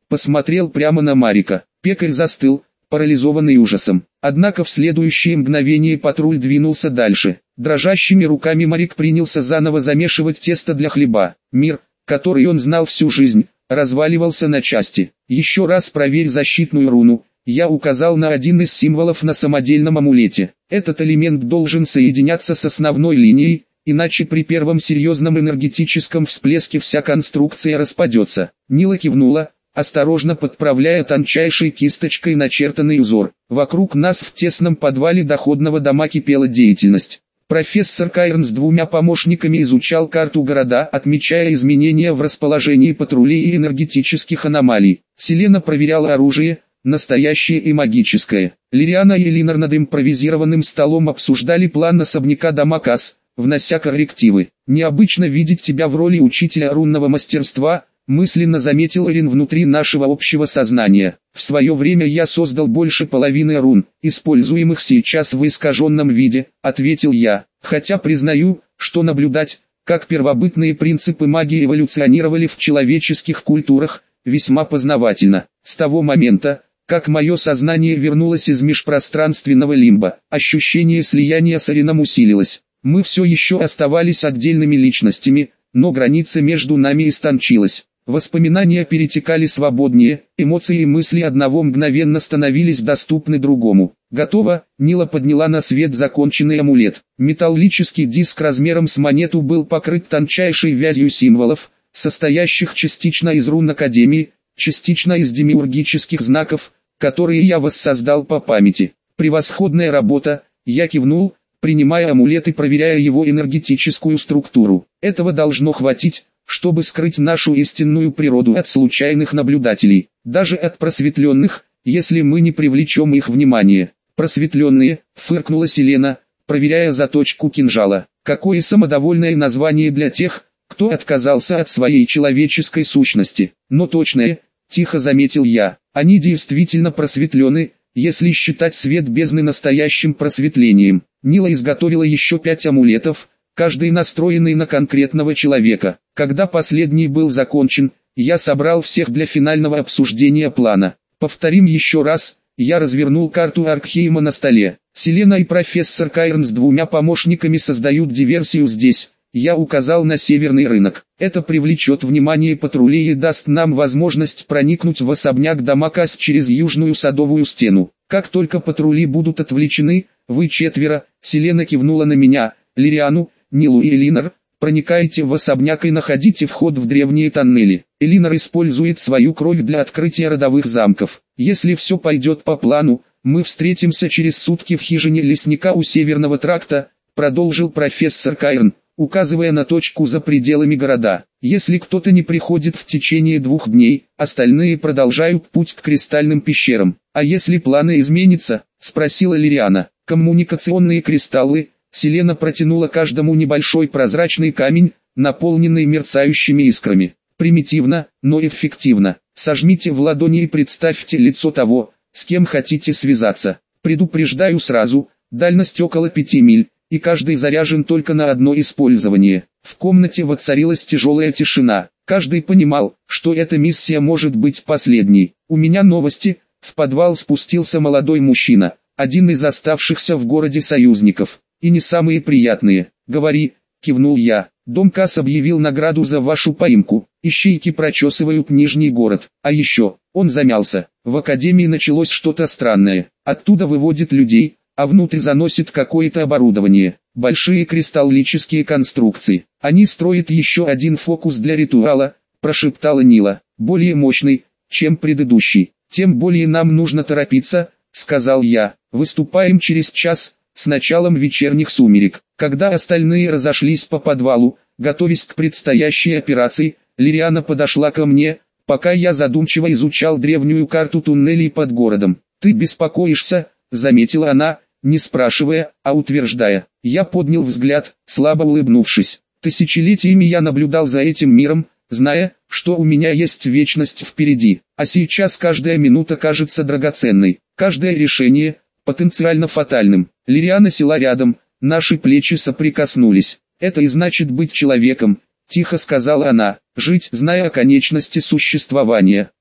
посмотрел прямо на Марика. Пекарь застыл, парализованный ужасом. Однако в следующее мгновение патруль двинулся дальше. Дрожащими руками Марик принялся заново замешивать тесто для хлеба. Мир, который он знал всю жизнь, разваливался на части. «Еще раз проверь защитную руну», я указал на один из символов на самодельном амулете. Этот элемент должен соединяться с основной линией, иначе при первом серьезном энергетическом всплеске вся конструкция распадется. Нила кивнула, осторожно подправляя тончайшей кисточкой начертанный узор. Вокруг нас в тесном подвале доходного дома кипела деятельность. Профессор Кайрн с двумя помощниками изучал карту города, отмечая изменения в расположении патрулей и энергетических аномалий. Селена проверяла оружие, настоящее и магическое. Лириана и Элинор над импровизированным столом обсуждали план особняка Дамакас, внося коррективы. «Необычно видеть тебя в роли учителя рунного мастерства», мысленно заметил Эрин внутри нашего общего сознания. «В свое время я создал больше половины рун, используемых сейчас в искаженном виде», ответил я. «Хотя признаю, что наблюдать, как первобытные принципы магии эволюционировали в человеческих культурах, весьма познавательно. С того момента, как мое сознание вернулось из межпространственного лимба, ощущение слияния с Эрином усилилось. Мы все еще оставались отдельными личностями, но граница между нами истончилась. Воспоминания перетекали свободнее, эмоции и мысли одного мгновенно становились доступны другому. «Готово», Нила подняла на свет законченный амулет. Металлический диск размером с монету был покрыт тончайшей вязью символов, состоящих частично из рун Академии, частично из демиургических знаков, которые я воссоздал по памяти. «Превосходная работа», я кивнул, принимая амулет и проверяя его энергетическую структуру. «Этого должно хватить, чтобы скрыть нашу истинную природу от случайных наблюдателей, даже от просветленных, если мы не привлечем их внимание». «Просветленные», фыркнула Селена, проверяя заточку кинжала. «Какое самодовольное название для тех, кто отказался от своей человеческой сущности». «Но точное», тихо заметил я, «они действительно просветлены, если считать свет бездны настоящим просветлением». Нила изготовила еще пять амулетов, каждый настроенный на конкретного человека. Когда последний был закончен, я собрал всех для финального обсуждения плана. Повторим еще раз, я развернул карту Аркхейма на столе. Селена и профессор Кайрн с двумя помощниками создают диверсию здесь. Я указал на северный рынок. Это привлечет внимание патрулей и даст нам возможность проникнуть в особняк Дамакас через южную садовую стену. Как только патрули будут отвлечены, вы четверо, Селена кивнула на меня, Лириану, Нилу и Элинор, проникайте в особняк и находите вход в древние тоннели. Элинор использует свою кровь для открытия родовых замков. Если все пойдет по плану, мы встретимся через сутки в хижине лесника у Северного тракта, продолжил профессор Кайрн, указывая на точку за пределами города. Если кто-то не приходит в течение двух дней, остальные продолжают путь к кристальным пещерам. А если планы изменятся, спросила Лириана. Коммуникационные кристаллы. Селена протянула каждому небольшой прозрачный камень, наполненный мерцающими искрами. Примитивно, но эффективно. Сожмите в ладони и представьте лицо того, с кем хотите связаться. Предупреждаю сразу, дальность около пяти миль, и каждый заряжен только на одно использование. В комнате воцарилась тяжелая тишина. Каждый понимал, что эта миссия может быть последней. У меня новости. В подвал спустился молодой мужчина, один из оставшихся в городе союзников. И не самые приятные. «Говори», кивнул я. «Домкас объявил награду за вашу поимку. Ищейки прочесывают Нижний город. А еще», он замялся, «в Академии началось что-то странное. Оттуда выводит людей, а внутрь заносит какое-то оборудование. Большие кристаллические конструкции. Они строят еще один фокус для ритуала», прошептала Нила. «Более мощный, чем предыдущий. Тем более нам нужно торопиться», сказал я. «Выступаем через час». С началом вечерних сумерек, когда остальные разошлись по подвалу, готовясь к предстоящей операции, Лириана подошла ко мне, пока я задумчиво изучал древнюю карту туннелей под городом. «Ты беспокоишься», — заметила она, не спрашивая, а утверждая. Я поднял взгляд, слабо улыбнувшись. Тысячелетиями я наблюдал за этим миром, зная, что у меня есть вечность впереди, а сейчас каждая минута кажется драгоценной, каждое решение — потенциально фатальным. Лириана села рядом, наши плечи соприкоснулись. «Это и значит быть человеком», — тихо сказала она, «жить, зная о конечности существования.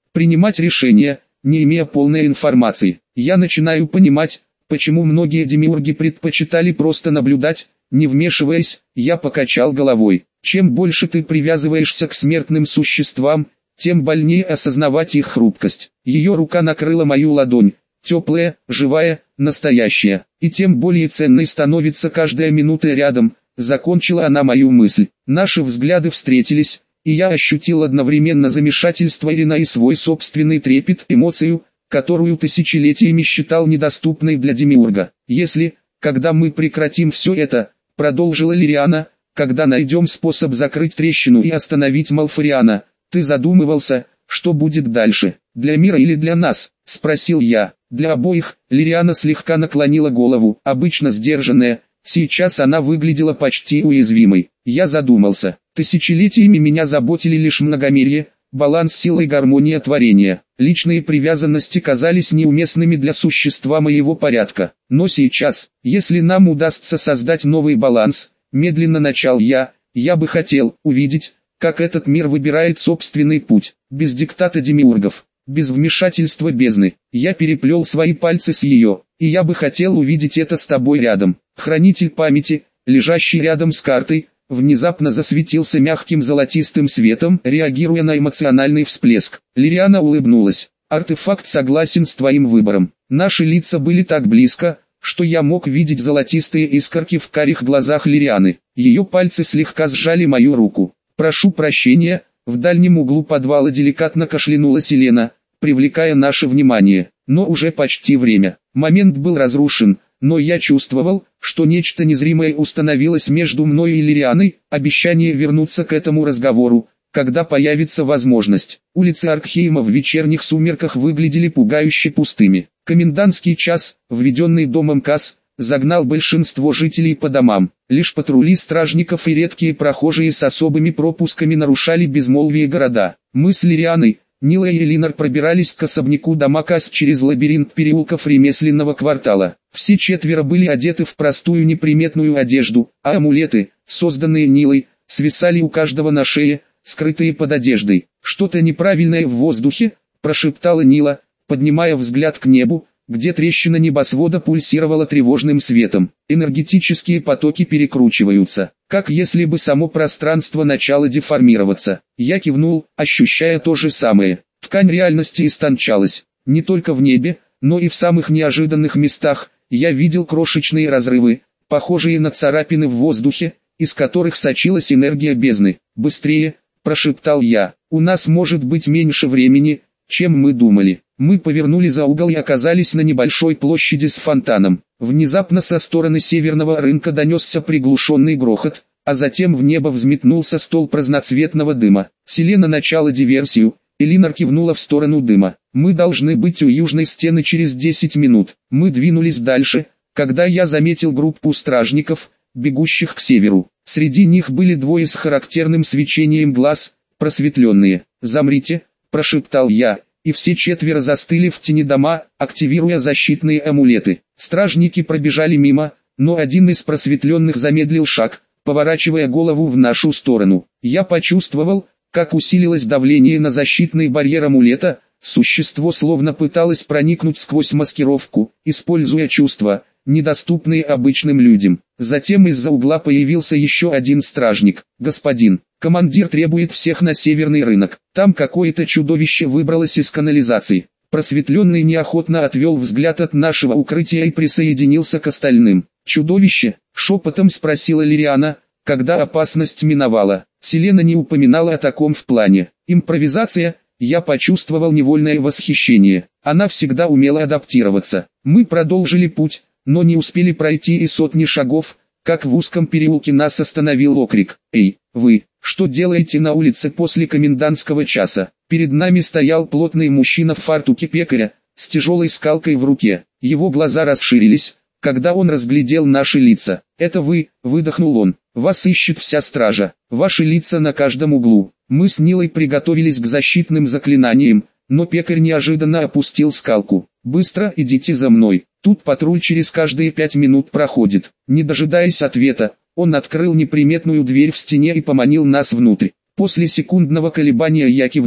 принимать решения, не имея полной информации. Я начинаю понимать, почему многие демиурги предпочитали просто наблюдать, не вмешиваясь. Я покачал головой. Чем больше ты привязываешься к смертным существам, тем больнее осознавать их хрупкость. Ее рука накрыла мою ладонь, теплая, живая, настоящая, и тем более ценной становится каждая минута рядом. Закончила она мою мысль. Наши взгляды встретились, и я ощутил одновременно замешательство Ирина и свой собственный трепет, эмоцию, которую тысячелетиями считал недоступной для демиурга. Если, когда мы прекратим все это, продолжила Лириана, когда найдем способ закрыть трещину и остановить Малфариана, ты задумывался, что будет дальше, для мира или для нас, спросил я. Для обоих. Лириана слегка наклонила голову, обычно сдержанная, сейчас она выглядела почти уязвимой. Я задумался. Тысячелетиями меня заботили лишь многомерие, баланс сил и гармония творения. Личные привязанности казались неуместными для существа моего порядка. Но сейчас, если нам удастся создать новый баланс, медленно начал я, я бы хотел увидеть, как этот мир выбирает собственный путь, без диктата демиургов, без вмешательства бездны. Я переплел свои пальцы с ее, и я бы хотел увидеть это с тобой рядом. Хранитель памяти, лежащий рядом с картой, внезапно засветился мягким золотистым светом, реагируя на эмоциональный всплеск. Лириана улыбнулась. Артефакт согласен с твоим выбором. Наши лица были так близко, что я мог видеть золотистые искорки в карих глазах Лирианы. Ее пальцы слегка сжали мою руку. Прошу прощения, в дальнем углу подвала деликатно кашлянула Селена, привлекая наше внимание. Но уже почти время. Момент был разрушен, но я чувствовал, что нечто незримое установилось между мной и Лирианой, обещание вернуться к этому разговору, когда появится возможность. Улицы Аркхейма в вечерних сумерках выглядели пугающе пустыми. Комендантский час, введенный домом Касс, загнал большинство жителей по домам. Лишь патрули стражников и редкие прохожие с особыми пропусками нарушали безмолвие города. Мы с Лирианой, Нила и Элинор пробирались к особняку дома Касс через лабиринт переулков ремесленного квартала. Все четверо были одеты в простую неприметную одежду, а амулеты, созданные Нилой, свисали у каждого на шее, скрытые под одеждой. «Что-то неправильное в воздухе», – прошептала Нила, поднимая взгляд к небу, где трещина небосвода пульсировала тревожным светом. Энергетические потоки перекручиваются, как если бы само пространство начало деформироваться. Я кивнул, ощущая то же самое. Ткань реальности истончалась, не только в небе, но и в самых неожиданных местах. Я видел крошечные разрывы, похожие на царапины в воздухе, из которых сочилась энергия бездны. «Быстрее!» – прошептал я. «У нас может быть меньше времени, чем мы думали». Мы повернули за угол и оказались на небольшой площади с фонтаном. Внезапно со стороны северного рынка донесся приглушенный грохот, а затем в небо взметнулся столб разноцветного дыма. Селена начала диверсию, Элинор кивнула в сторону дыма. Мы должны быть у южной стены через десять минут. Мы двинулись дальше, когда я заметил группу стражников, бегущих к северу. Среди них были двое с характерным свечением глаз, просветленные. «Замрите», – прошептал я. И все четверо застыли в тени дома, активируя защитные амулеты. Стражники пробежали мимо, но один из просветленных замедлил шаг, поворачивая голову в нашу сторону. Я почувствовал, как усилилось давление на защитный барьер амулета, существо словно пыталось проникнуть сквозь маскировку, используя чувства, недоступные обычным людям. Затем из-за угла появился еще один стражник. «Господин, командир требует всех на северный рынок. Там какое-то чудовище выбралось из канализации». Просветленный неохотно отвел взгляд от нашего укрытия и присоединился к остальным. «Чудовище?» – шепотом спросила Лириана, когда опасность миновала. Селена не упоминала о таком в плане. Импровизация. Я почувствовал невольное восхищение. Она всегда умела адаптироваться. Мы продолжили путь, но не успели пройти и сотни шагов, как в узком переулке нас остановил окрик. «Эй, вы, что делаете на улице после комендантского часа?» Перед нами стоял плотный мужчина в фартуке пекаря, с тяжелой скалкой в руке. Его глаза расширились, когда он разглядел наши лица. «Это вы», — выдохнул он, — «вас ищет вся стража, ваши лица на каждом углу». Мы с Нилой приготовились к защитным заклинаниям, но пекарь неожиданно опустил скалку. «Быстро идите за мной, тут патруль через каждые пять минут проходит». Не дожидаясь ответа, он открыл неприметную дверь в стене и поманил нас внутрь. После секундного колебания я кивнул,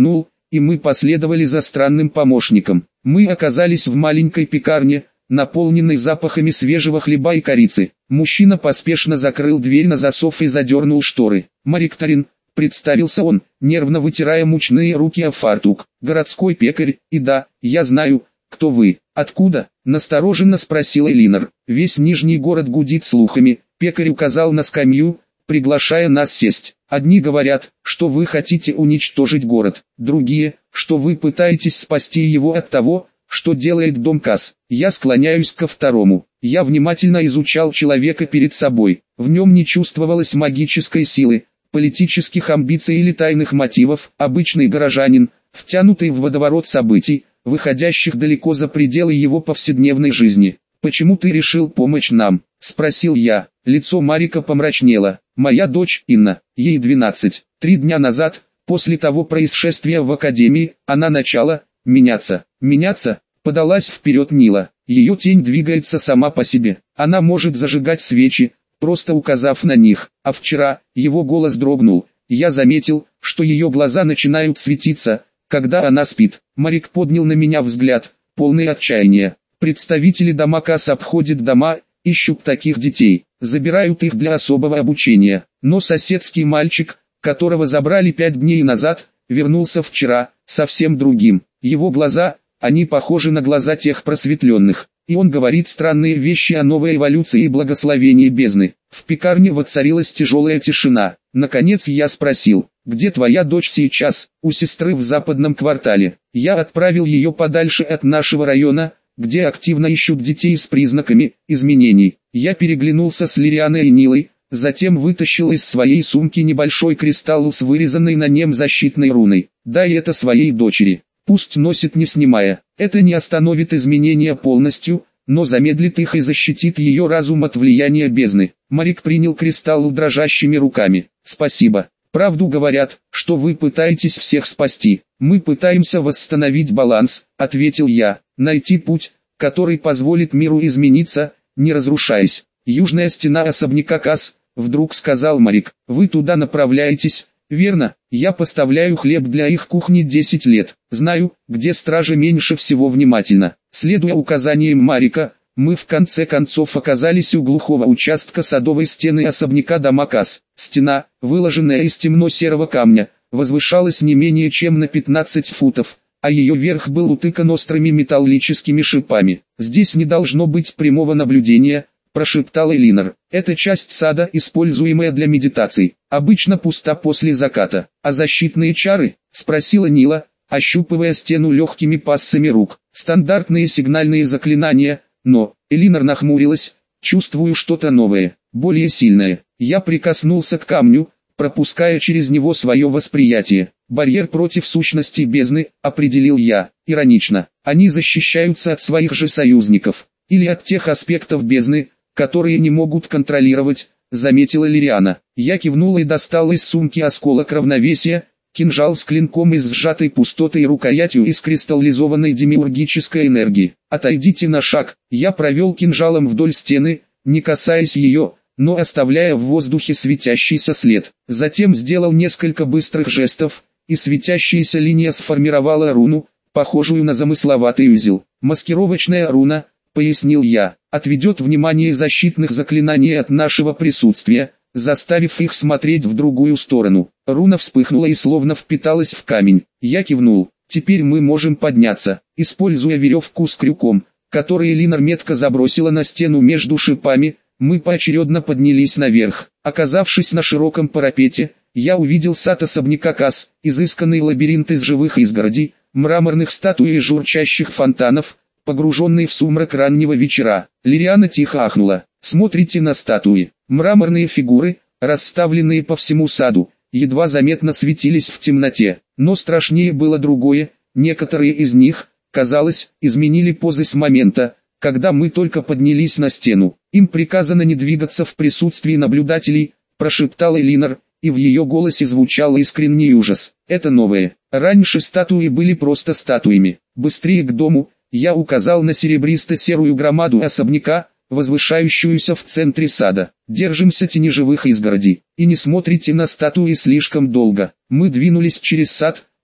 и мы последовали за странным помощником. Мы оказались в маленькой пекарне, наполненной запахами свежего хлеба и корицы. Мужчина поспешно закрыл дверь на засов и задернул шторы. «Марик Тарин», — представился он, нервно вытирая мучные руки о фартук. «Городской пекарь, и да, я знаю, кто вы». «Откуда?» — настороженно спросил Элинор. «Весь Нижний город гудит слухами», — пекарь указал на скамью, приглашая нас сесть. «Одни говорят, что вы хотите уничтожить город, другие, что вы пытаетесь спасти его от того, что делает Домкас. Я склоняюсь ко второму. Я внимательно изучал человека перед собой. В нем не чувствовалось магической силы, политических амбиций или тайных мотивов. Обычный горожанин, втянутый в водоворот событий, выходящих далеко за пределы его повседневной жизни. «Почему ты решил помочь нам?» – спросил я. Лицо Марика помрачнело. «Моя дочь Инна, ей двенадцать. Три дня назад, после того происшествия в академии, она начала меняться. Меняться?» – подалась вперед Нила. «Ее тень двигается сама по себе. Она может зажигать свечи, просто указав на них. А вчера, его голос дрогнул, я заметил, что ее глаза начинают светиться, когда она спит». Марик поднял на меня взгляд, полный отчаяния. «Представители Дамакас обходят дома, ищут таких детей, забирают их для особого обучения. Но соседский мальчик, которого забрали пять дней назад, вернулся вчера, совсем другим. Его глаза, они похожи на глаза тех просветленных, и он говорит странные вещи о новой эволюции и благословении бездны». В пекарне воцарилась тяжелая тишина. Наконец я спросил: «Где твоя дочь сейчас?» «У сестры в западном квартале. Я отправил ее подальше от нашего района, где активно ищут детей с признаками изменений». Я переглянулся с Лирианой и Нилой, затем вытащил из своей сумки небольшой кристалл с вырезанной на нем защитной руной. «Дай это своей дочери. Пусть носит не снимая. Это не остановит изменения полностью, но замедлит их и защитит ее разум от влияния бездны». Марик принял кристалл дрожащими руками. «Спасибо. Правду говорят, что вы пытаетесь всех спасти. Мы пытаемся восстановить баланс», — ответил я. «Найти путь, который позволит миру измениться, не разрушаясь». «Южная стена особняка Кас», — вдруг сказал Марик. «Вы туда направляетесь, верно? Я поставляю хлеб для их кухни десять лет. Знаю, где стража меньше всего внимательна». Следуя указаниям Марика, мы в конце концов оказались у глухого участка садовой стены особняка Дамакас. Стена, выложенная из темно-серого камня, возвышалась не менее чем на пятнадцать футов, а ее верх был утыкан острыми металлическими шипами. «Здесь не должно быть прямого наблюдения», — прошептал Элинор. «Это часть сада, используемая для медитаций, обычно пуста после заката». «А защитные чары?» — спросила Нила, ощупывая стену легкими пассами рук. «Стандартные сигнальные заклинания, но...» Элинор нахмурилась. «Чувствую что-то новое, более сильное». Я прикоснулся к камню, пропуская через него свое восприятие. «Барьер против сущности бездны», — определил я, иронично. «Они защищаются от своих же союзников, или от тех аспектов бездны, которые не могут контролировать», — заметила Лириана. Я кивнул и достал из сумки осколок равновесия, кинжал с клинком из сжатой пустоты и рукоятью из кристаллизованной демиургической энергии. «Отойдите на шаг». Я провел кинжалом вдоль стены, не касаясь ее, но оставляя в воздухе светящийся след. Затем сделал несколько быстрых жестов, и светящаяся линия сформировала руну, похожую на замысловатый узел. «Маскировочная руна», — пояснил я, — «отведет внимание защитных заклинаний от нашего присутствия, заставив их смотреть в другую сторону». Руна вспыхнула и словно впиталась в камень. Я кивнул. «Теперь мы можем подняться». Используя веревку с крюком, который Элинор метко забросила на стену между шипами, мы поочередно поднялись наверх. Оказавшись на широком парапете, я увидел сад особняка Кас, изысканный лабиринт из живых изгородей, мраморных статуй и журчащих фонтанов, погруженный в сумрак раннего вечера. Лириана тихо ахнула. «Смотрите на статуи». Мраморные фигуры, расставленные по всему саду, едва заметно светились в темноте. Но страшнее было другое: некоторые из них, казалось, изменили позы с момента, когда мы только поднялись на стену. «Им приказано не двигаться в присутствии наблюдателей», — прошептала Элинор, и в ее голосе звучал искренний ужас. «Это новое. Раньше статуи были просто статуями». «Быстрее к дому», — я указал на серебристо-серую громаду особняка, возвышающуюся в центре сада. «Держимся тени живых изгородей, и не смотрите на статуи слишком долго». Мы двинулись через сад,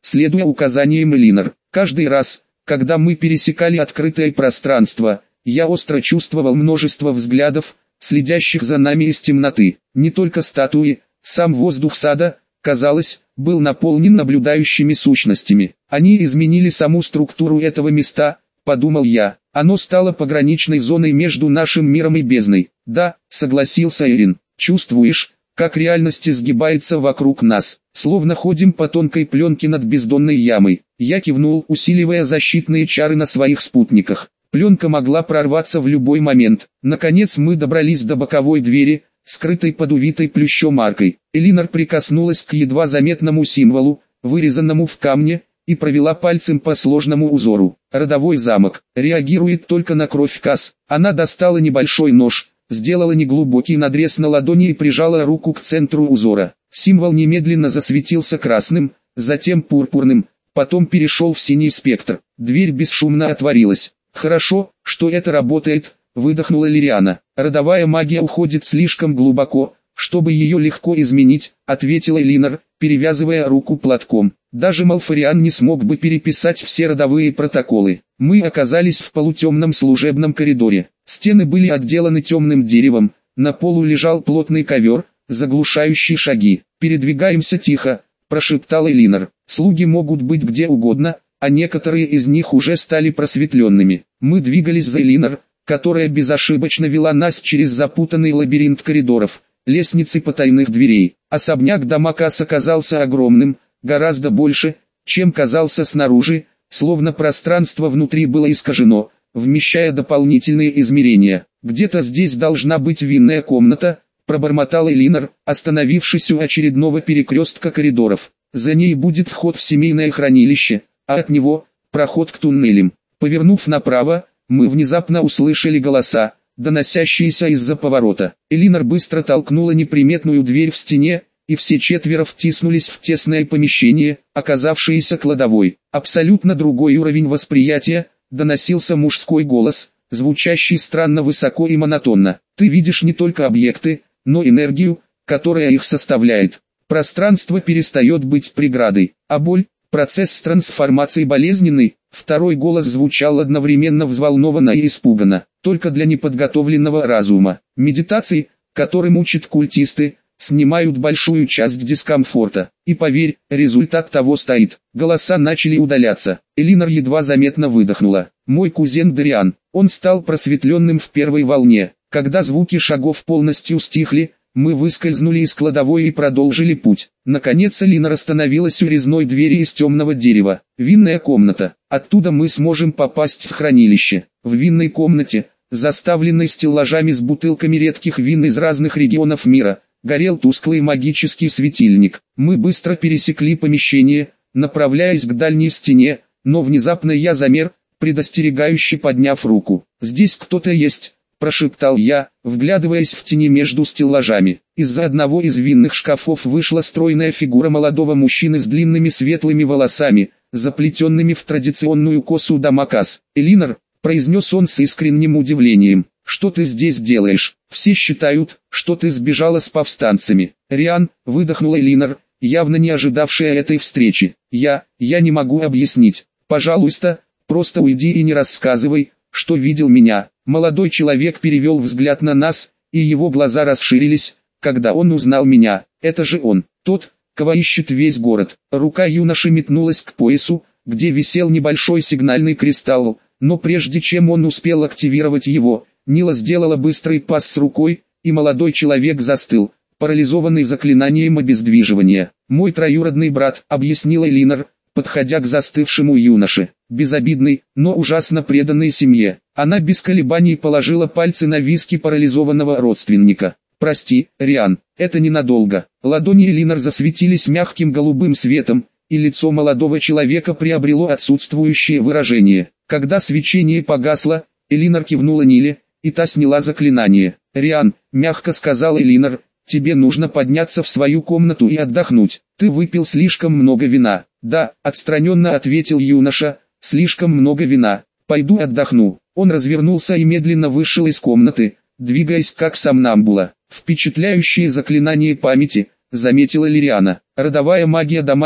следуя указаниям Элинор. Каждый раз, когда мы пересекали открытое пространство, я остро чувствовал множество взглядов, следящих за нами из темноты. Не только статуи, сам воздух сада, казалось, был наполнен наблюдающими сущностями. Они изменили саму структуру этого места, подумал я. Оно стало пограничной зоной между нашим миром и бездной. Да, согласился Эрин. Чувствуешь, как реальность изгибается вокруг нас, словно ходим по тонкой пленке над бездонной ямой. Я кивнул, усиливая защитные чары на своих спутниках. Пленка могла прорваться в любой момент. Наконец мы добрались до боковой двери, скрытой под увитой плющом аркой. Элинор прикоснулась к едва заметному символу, вырезанному в камне, и провела пальцем по сложному узору. Родовой замок реагирует только на кровь Кас. Она достала небольшой нож, сделала неглубокий надрез на ладони и прижала руку к центру узора. Символ немедленно засветился красным, затем пурпурным, потом перешел в синий спектр. Дверь бесшумно отворилась. «Хорошо, что это работает», — выдохнула Лириана. «Родовая магия уходит слишком глубоко, чтобы ее легко изменить», — ответила Элинор, перевязывая руку платком. «Даже Малфариан не смог бы переписать все родовые протоколы». Мы оказались в полутемном служебном коридоре. Стены были отделаны темным деревом, на полу лежал плотный ковер, заглушающий шаги. «Передвигаемся тихо», — прошептала Элинор. «Слуги могут быть где угодно, а некоторые из них уже стали просветленными». Мы двигались за Элинор, которая безошибочно вела нас через запутанный лабиринт коридоров, лестницы потайных дверей. Особняк Дамакас оказался огромным, гораздо больше, чем казался снаружи, словно пространство внутри было искажено, вмещая дополнительные измерения. «Где-то здесь должна быть винная комната», — пробормотал Элинор, остановившись у очередного перекрестка коридоров. «За ней будет вход в семейное хранилище, а от него — проход к туннелям». Повернув направо, мы внезапно услышали голоса, доносящиеся из-за поворота. Элинор быстро толкнула неприметную дверь в стене, и все четверо втиснулись в тесное помещение, оказавшееся кладовой. Абсолютно другой уровень восприятия, доносился мужской голос, звучащий странно высоко и монотонно. «Ты видишь не только объекты, но энергию, которая их составляет. Пространство перестает быть преградой, а боль — процесс трансформации болезненный». Второй голос звучал одновременно взволнованно и испуганно. «Только для неподготовленного разума. Медитации, которым учат культисты, снимают большую часть дискомфорта. И поверь, результат того стоит». Голоса начали удаляться. Элинор едва заметно выдохнула. «Мой кузен Дариан». Он стал просветленным в первой волне. Когда звуки шагов полностью стихли, мы выскользнули из кладовой и продолжили путь. Наконец Элинор остановилась у резной двери из темного дерева. «Винная комната. Оттуда мы сможем попасть в хранилище». В винной комнате, заставленной стеллажами с бутылками редких вин из разных регионов мира, горел тусклый магический светильник. Мы быстро пересекли помещение, направляясь к дальней стене, но внезапно я замер, предостерегающе подняв руку. «Здесь кто-то есть», — прошептал я, вглядываясь в тени между стеллажами. Из-за одного из винных шкафов вышла стройная фигура молодого мужчины с длинными светлыми волосами, заплетенными в традиционную косу Дамакас. «Элинор», — произнес он с искренним удивлением, — «что ты здесь делаешь? Все считают, что ты сбежала с повстанцами». «Риан», — выдохнула Элинор, явно не ожидавшая этой встречи. «Я, я не могу объяснить. Пожалуйста, просто уйди и не рассказывай, что видел меня». Молодой человек перевел взгляд на нас, и его глаза расширились, когда он узнал меня. «Это же он, тот, кого ищет весь город». Рука юноши метнулась к поясу, где висел небольшой сигнальный кристалл, но прежде чем он успел активировать его, Нила сделала быстрый пас с рукой, и молодой человек застыл, парализованный заклинанием обездвиживания. «Мой троюродный брат», — объяснила Элинор, подходя к застывшему юноше, безобидный, но ужасно преданный семье. Она без колебаний положила пальцы на виски парализованного родственника. «Прости, Риан, это ненадолго». Ладони Элинор засветились мягким голубым светом, и лицо молодого человека приобрело отсутствующее выражение. Когда свечение погасло, Элинор кивнула Ниле, и та сняла заклинание. «Риан», — мягко сказал Элинор, — «тебе нужно подняться в свою комнату и отдохнуть. Ты выпил слишком много вина». «Да», — отстраненно ответил юноша, — «слишком много вина. Пойду отдохну». Он развернулся и медленно вышел из комнаты, двигаясь как сомнамбула. «Впечатляющее заклинание памяти», — заметила Лириана. «Родовая магия Дамавер»,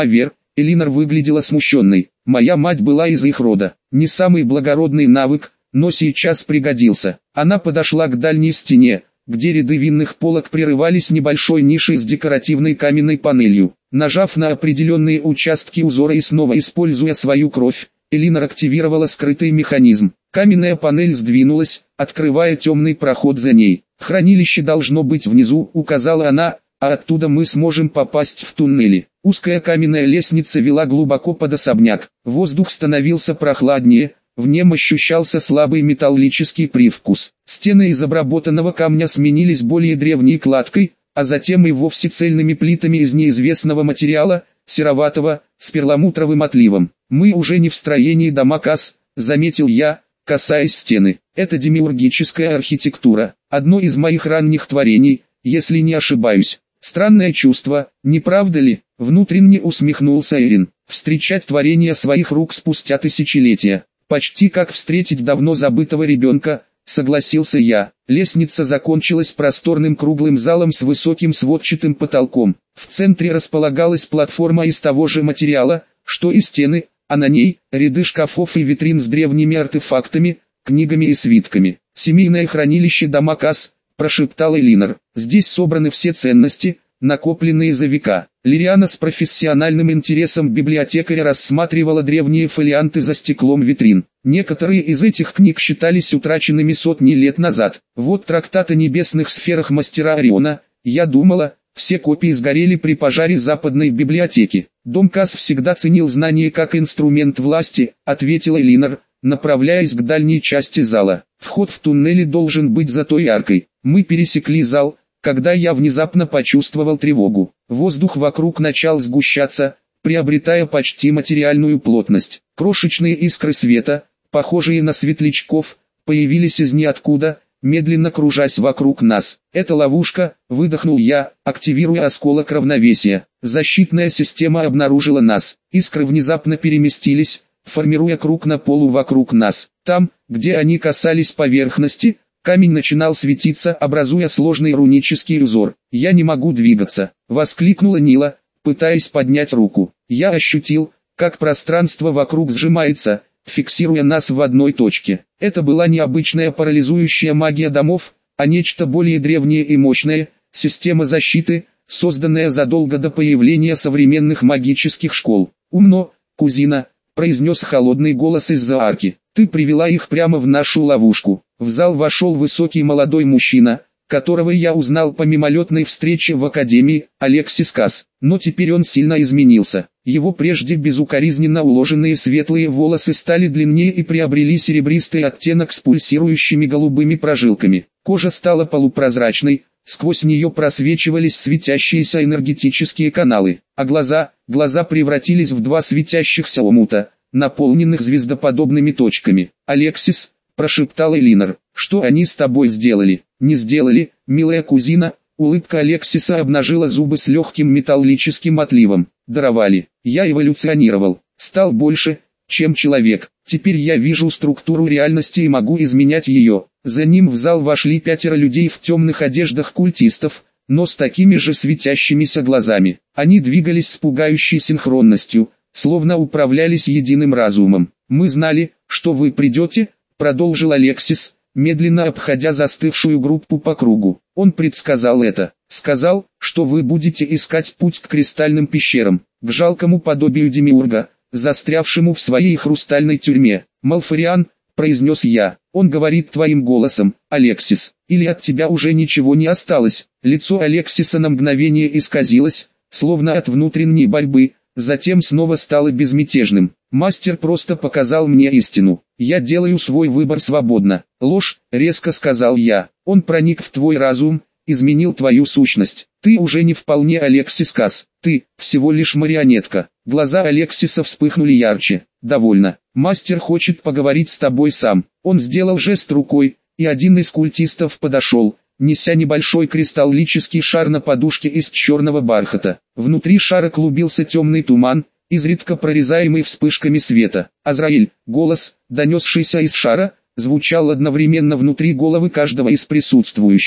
Элинор выглядела смущенной. Моя мать была из их рода. Не самый благородный навык, но сейчас пригодился. Она подошла к дальней стене, где ряды винных полок прерывались небольшой нишей с декоративной каменной панелью. Нажав на определенные участки узора и снова используя свою кровь, Элинор активировала скрытый механизм. Каменная панель сдвинулась, открывая темный проход за ней. «Хранилище должно быть внизу», — указала она, — «а оттуда мы сможем попасть в туннели». Узкая каменная лестница вела глубоко под особняк. Воздух становился прохладнее, в нем ощущался слабый металлический привкус. Стены из обработанного камня сменились более древней кладкой, а затем и вовсе цельными плитами из неизвестного материала, сероватого, с перламутровым отливом. «Мы уже не в строении дома Касс», — заметил я, касаясь стены. «Это демиургическая архитектура, одно из моих ранних творений, если не ошибаюсь. Странное чувство, не правда ли?» Внутренне усмехнулся Эрин. «Встречать творение своих рук спустя тысячелетия. Почти как встретить давно забытого ребенка», — согласился я. Лестница закончилась просторным круглым залом с высоким сводчатым потолком. В центре располагалась платформа из того же материала, что и стены, а на ней ряды шкафов и витрин с древними артефактами, книгами и свитками. «Семейное хранилище дома Касс», — прошептал Элинор. «Здесь собраны все ценности, накопленные за века». Лириана с профессиональным интересом библиотекаря рассматривала древние фолианты за стеклом витрин. Некоторые из этих книг считались утраченными сотни лет назад. Вот трактат о небесных сферах мастера Ориона. Я думала, все копии сгорели при пожаре западной библиотеки. Дом Касс всегда ценил знания как инструмент власти, ответила Элинор, направляясь к дальней части зала. Вход в туннели должен быть за той аркой. Мы пересекли зал, когда я внезапно почувствовал тревогу. Воздух вокруг начал сгущаться, приобретая почти материальную плотность. Крошечные искры света, похожие на светлячков, появились из ниоткуда, медленно кружась вокруг нас. «Это ловушка», — выдохнул я, активируя осколок равновесия. Защитная система обнаружила нас. Искры внезапно переместились, формируя круг на полу вокруг нас. Там, где они касались поверхности, камень начинал светиться, образуя сложный рунический узор. «Я не могу двигаться», — воскликнула Нила, пытаясь поднять руку. Я ощутил, как пространство вокруг сжимается, фиксируя нас в одной точке. Это была не обычная парализующая магия домов, а нечто более древнее и мощное, система защиты, созданная задолго до появления современных магических школ. «Умно, кузина», — произнес холодный голос из-за арки. «Ты привела их прямо в нашу ловушку». В зал вошел высокий молодой мужчина, которого я узнал по мимолетной встрече в академии, Алексис Касс. Но теперь он сильно изменился. Его прежде безукоризненно уложенные светлые волосы стали длиннее и приобрели серебристый оттенок с пульсирующими голубыми прожилками. Кожа стала полупрозрачной, сквозь нее просвечивались светящиеся энергетические каналы, а глаза, глаза превратились в два светящихся омута, наполненных звездоподобными точками. «Алексис», — прошептал Элинор, — «что они с тобой сделали?» «Не сделали, милая кузина», — улыбка Алексиса обнажила зубы с легким металлическим отливом. «Даровали. Я эволюционировал, стал больше, чем человек. Теперь я вижу структуру реальности и могу изменять ее». За ним в зал вошли пятеро людей в темных одеждах культистов, но с такими же светящимися глазами. Они двигались с пугающей синхронностью, словно управлялись единым разумом. «Мы знали, что вы придете», — продолжил Алексис, медленно обходя застывшую группу по кругу. «Он предсказал это. Сказал, что вы будете искать путь к кристальным пещерам, к жалкому подобию демиурга, застрявшему в своей хрустальной тюрьме. Малфариан», — произнес я, — «он говорит твоим голосом, Алексис. Или от тебя уже ничего не осталось?» Лицо Алексиса на мгновение исказилось, словно от внутренней борьбы, затем снова стало безмятежным. «Мастер просто показал мне истину. Я делаю свой выбор свободно». «Ложь», — резко сказал я. «Он проник в твой разум, изменил твою сущность. Ты уже не вполне Алексис Касс. Ты всего лишь марионетка». Глаза Алексиса вспыхнули ярче. «Довольно. Мастер хочет поговорить с тобой сам». Он сделал жест рукой, и один из культистов подошел, неся небольшой кристаллический шар на подушке из черного бархата. Внутри шара клубился темный туман, изредка прорезаемый вспышками света. «Азраиль», голос, донесшийся из шара, звучал одновременно внутри головы каждого из присутствующих.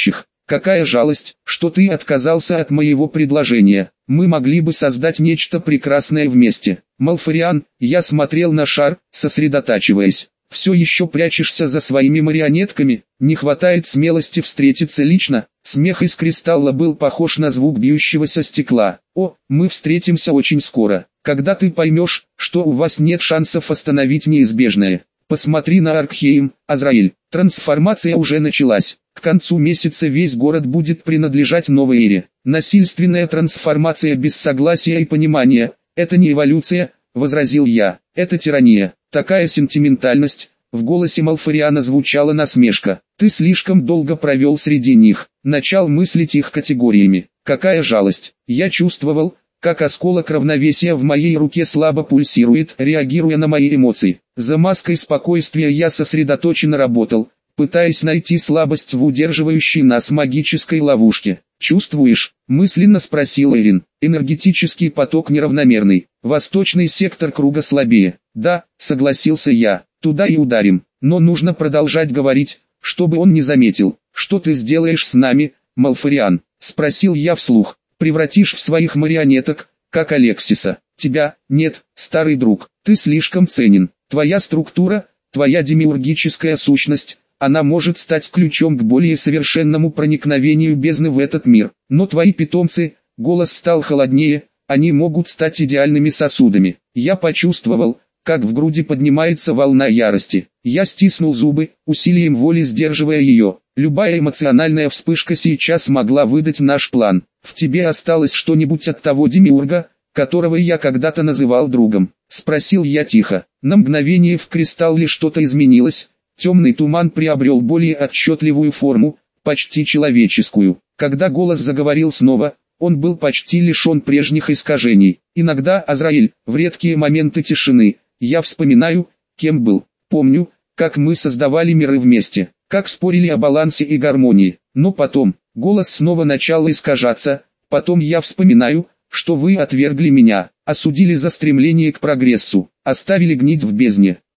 Какая жалость, что ты отказался от моего предложения. Мы могли бы создать нечто прекрасное вместе. Малфариан, я смотрел на шар, сосредотачиваясь. Все еще прячешься за своими марионетками, не хватает смелости встретиться лично. Смех из кристалла был похож на звук бьющегося стекла. О, мы встретимся очень скоро, когда ты поймешь, что у вас нет шансов остановить неизбежное. Посмотри на Аркхейм, Азраиль, трансформация уже началась. К концу месяца весь город будет принадлежать новой эре. Насильственная трансформация без согласия и понимания – это не эволюция, возразил я, это тирания. Такая сентиментальность, в голосе Малфариана звучала насмешка. Ты слишком долго провел среди них, начал мыслить их категориями. Какая жалость, я чувствовал, как осколок равновесия в моей руке слабо пульсирует, реагируя на мои эмоции. За маской спокойствия я сосредоточенно работал, пытаясь найти слабость в удерживающей нас магической ловушке. «Чувствуешь?» – мысленно спросил Эрин. «Энергетический поток неравномерный. Восточный сектор круга слабее». «Да», – согласился я, – «туда и ударим. Но нужно продолжать говорить, чтобы он не заметил. Что ты сделаешь с нами, Малфариан?» – спросил я вслух. «Превратишь в своих марионеток, как Алексиса. Тебя, нет, старый друг, ты слишком ценен. Твоя структура, твоя демиургическая сущность, она может стать ключом к более совершенному проникновению бездны в этот мир. Но твои питомцы», голос стал холоднее, «они могут стать идеальными сосудами». Я почувствовал, как в груди поднимается волна ярости. Я стиснул зубы, усилием воли сдерживая ее. Любая эмоциональная вспышка сейчас могла выдать наш план. «В тебе осталось что-нибудь от того демиурга, которого я когда-то называл другом?» – спросил я тихо. На мгновение в кристалле что-то изменилось. Темный туман приобрел более отчетливую форму, почти человеческую. Когда голос заговорил снова, он был почти лишен прежних искажений. Иногда, Азраиль, в редкие моменты тишины, я вспоминаю, кем был. Помню, как мы создавали миры вместе, как спорили о балансе и гармонии. Но потом, голос снова начал искажаться, потом я вспоминаю, что вы отвергли меня, осудили за стремление к прогрессу, оставили гнить в бездне.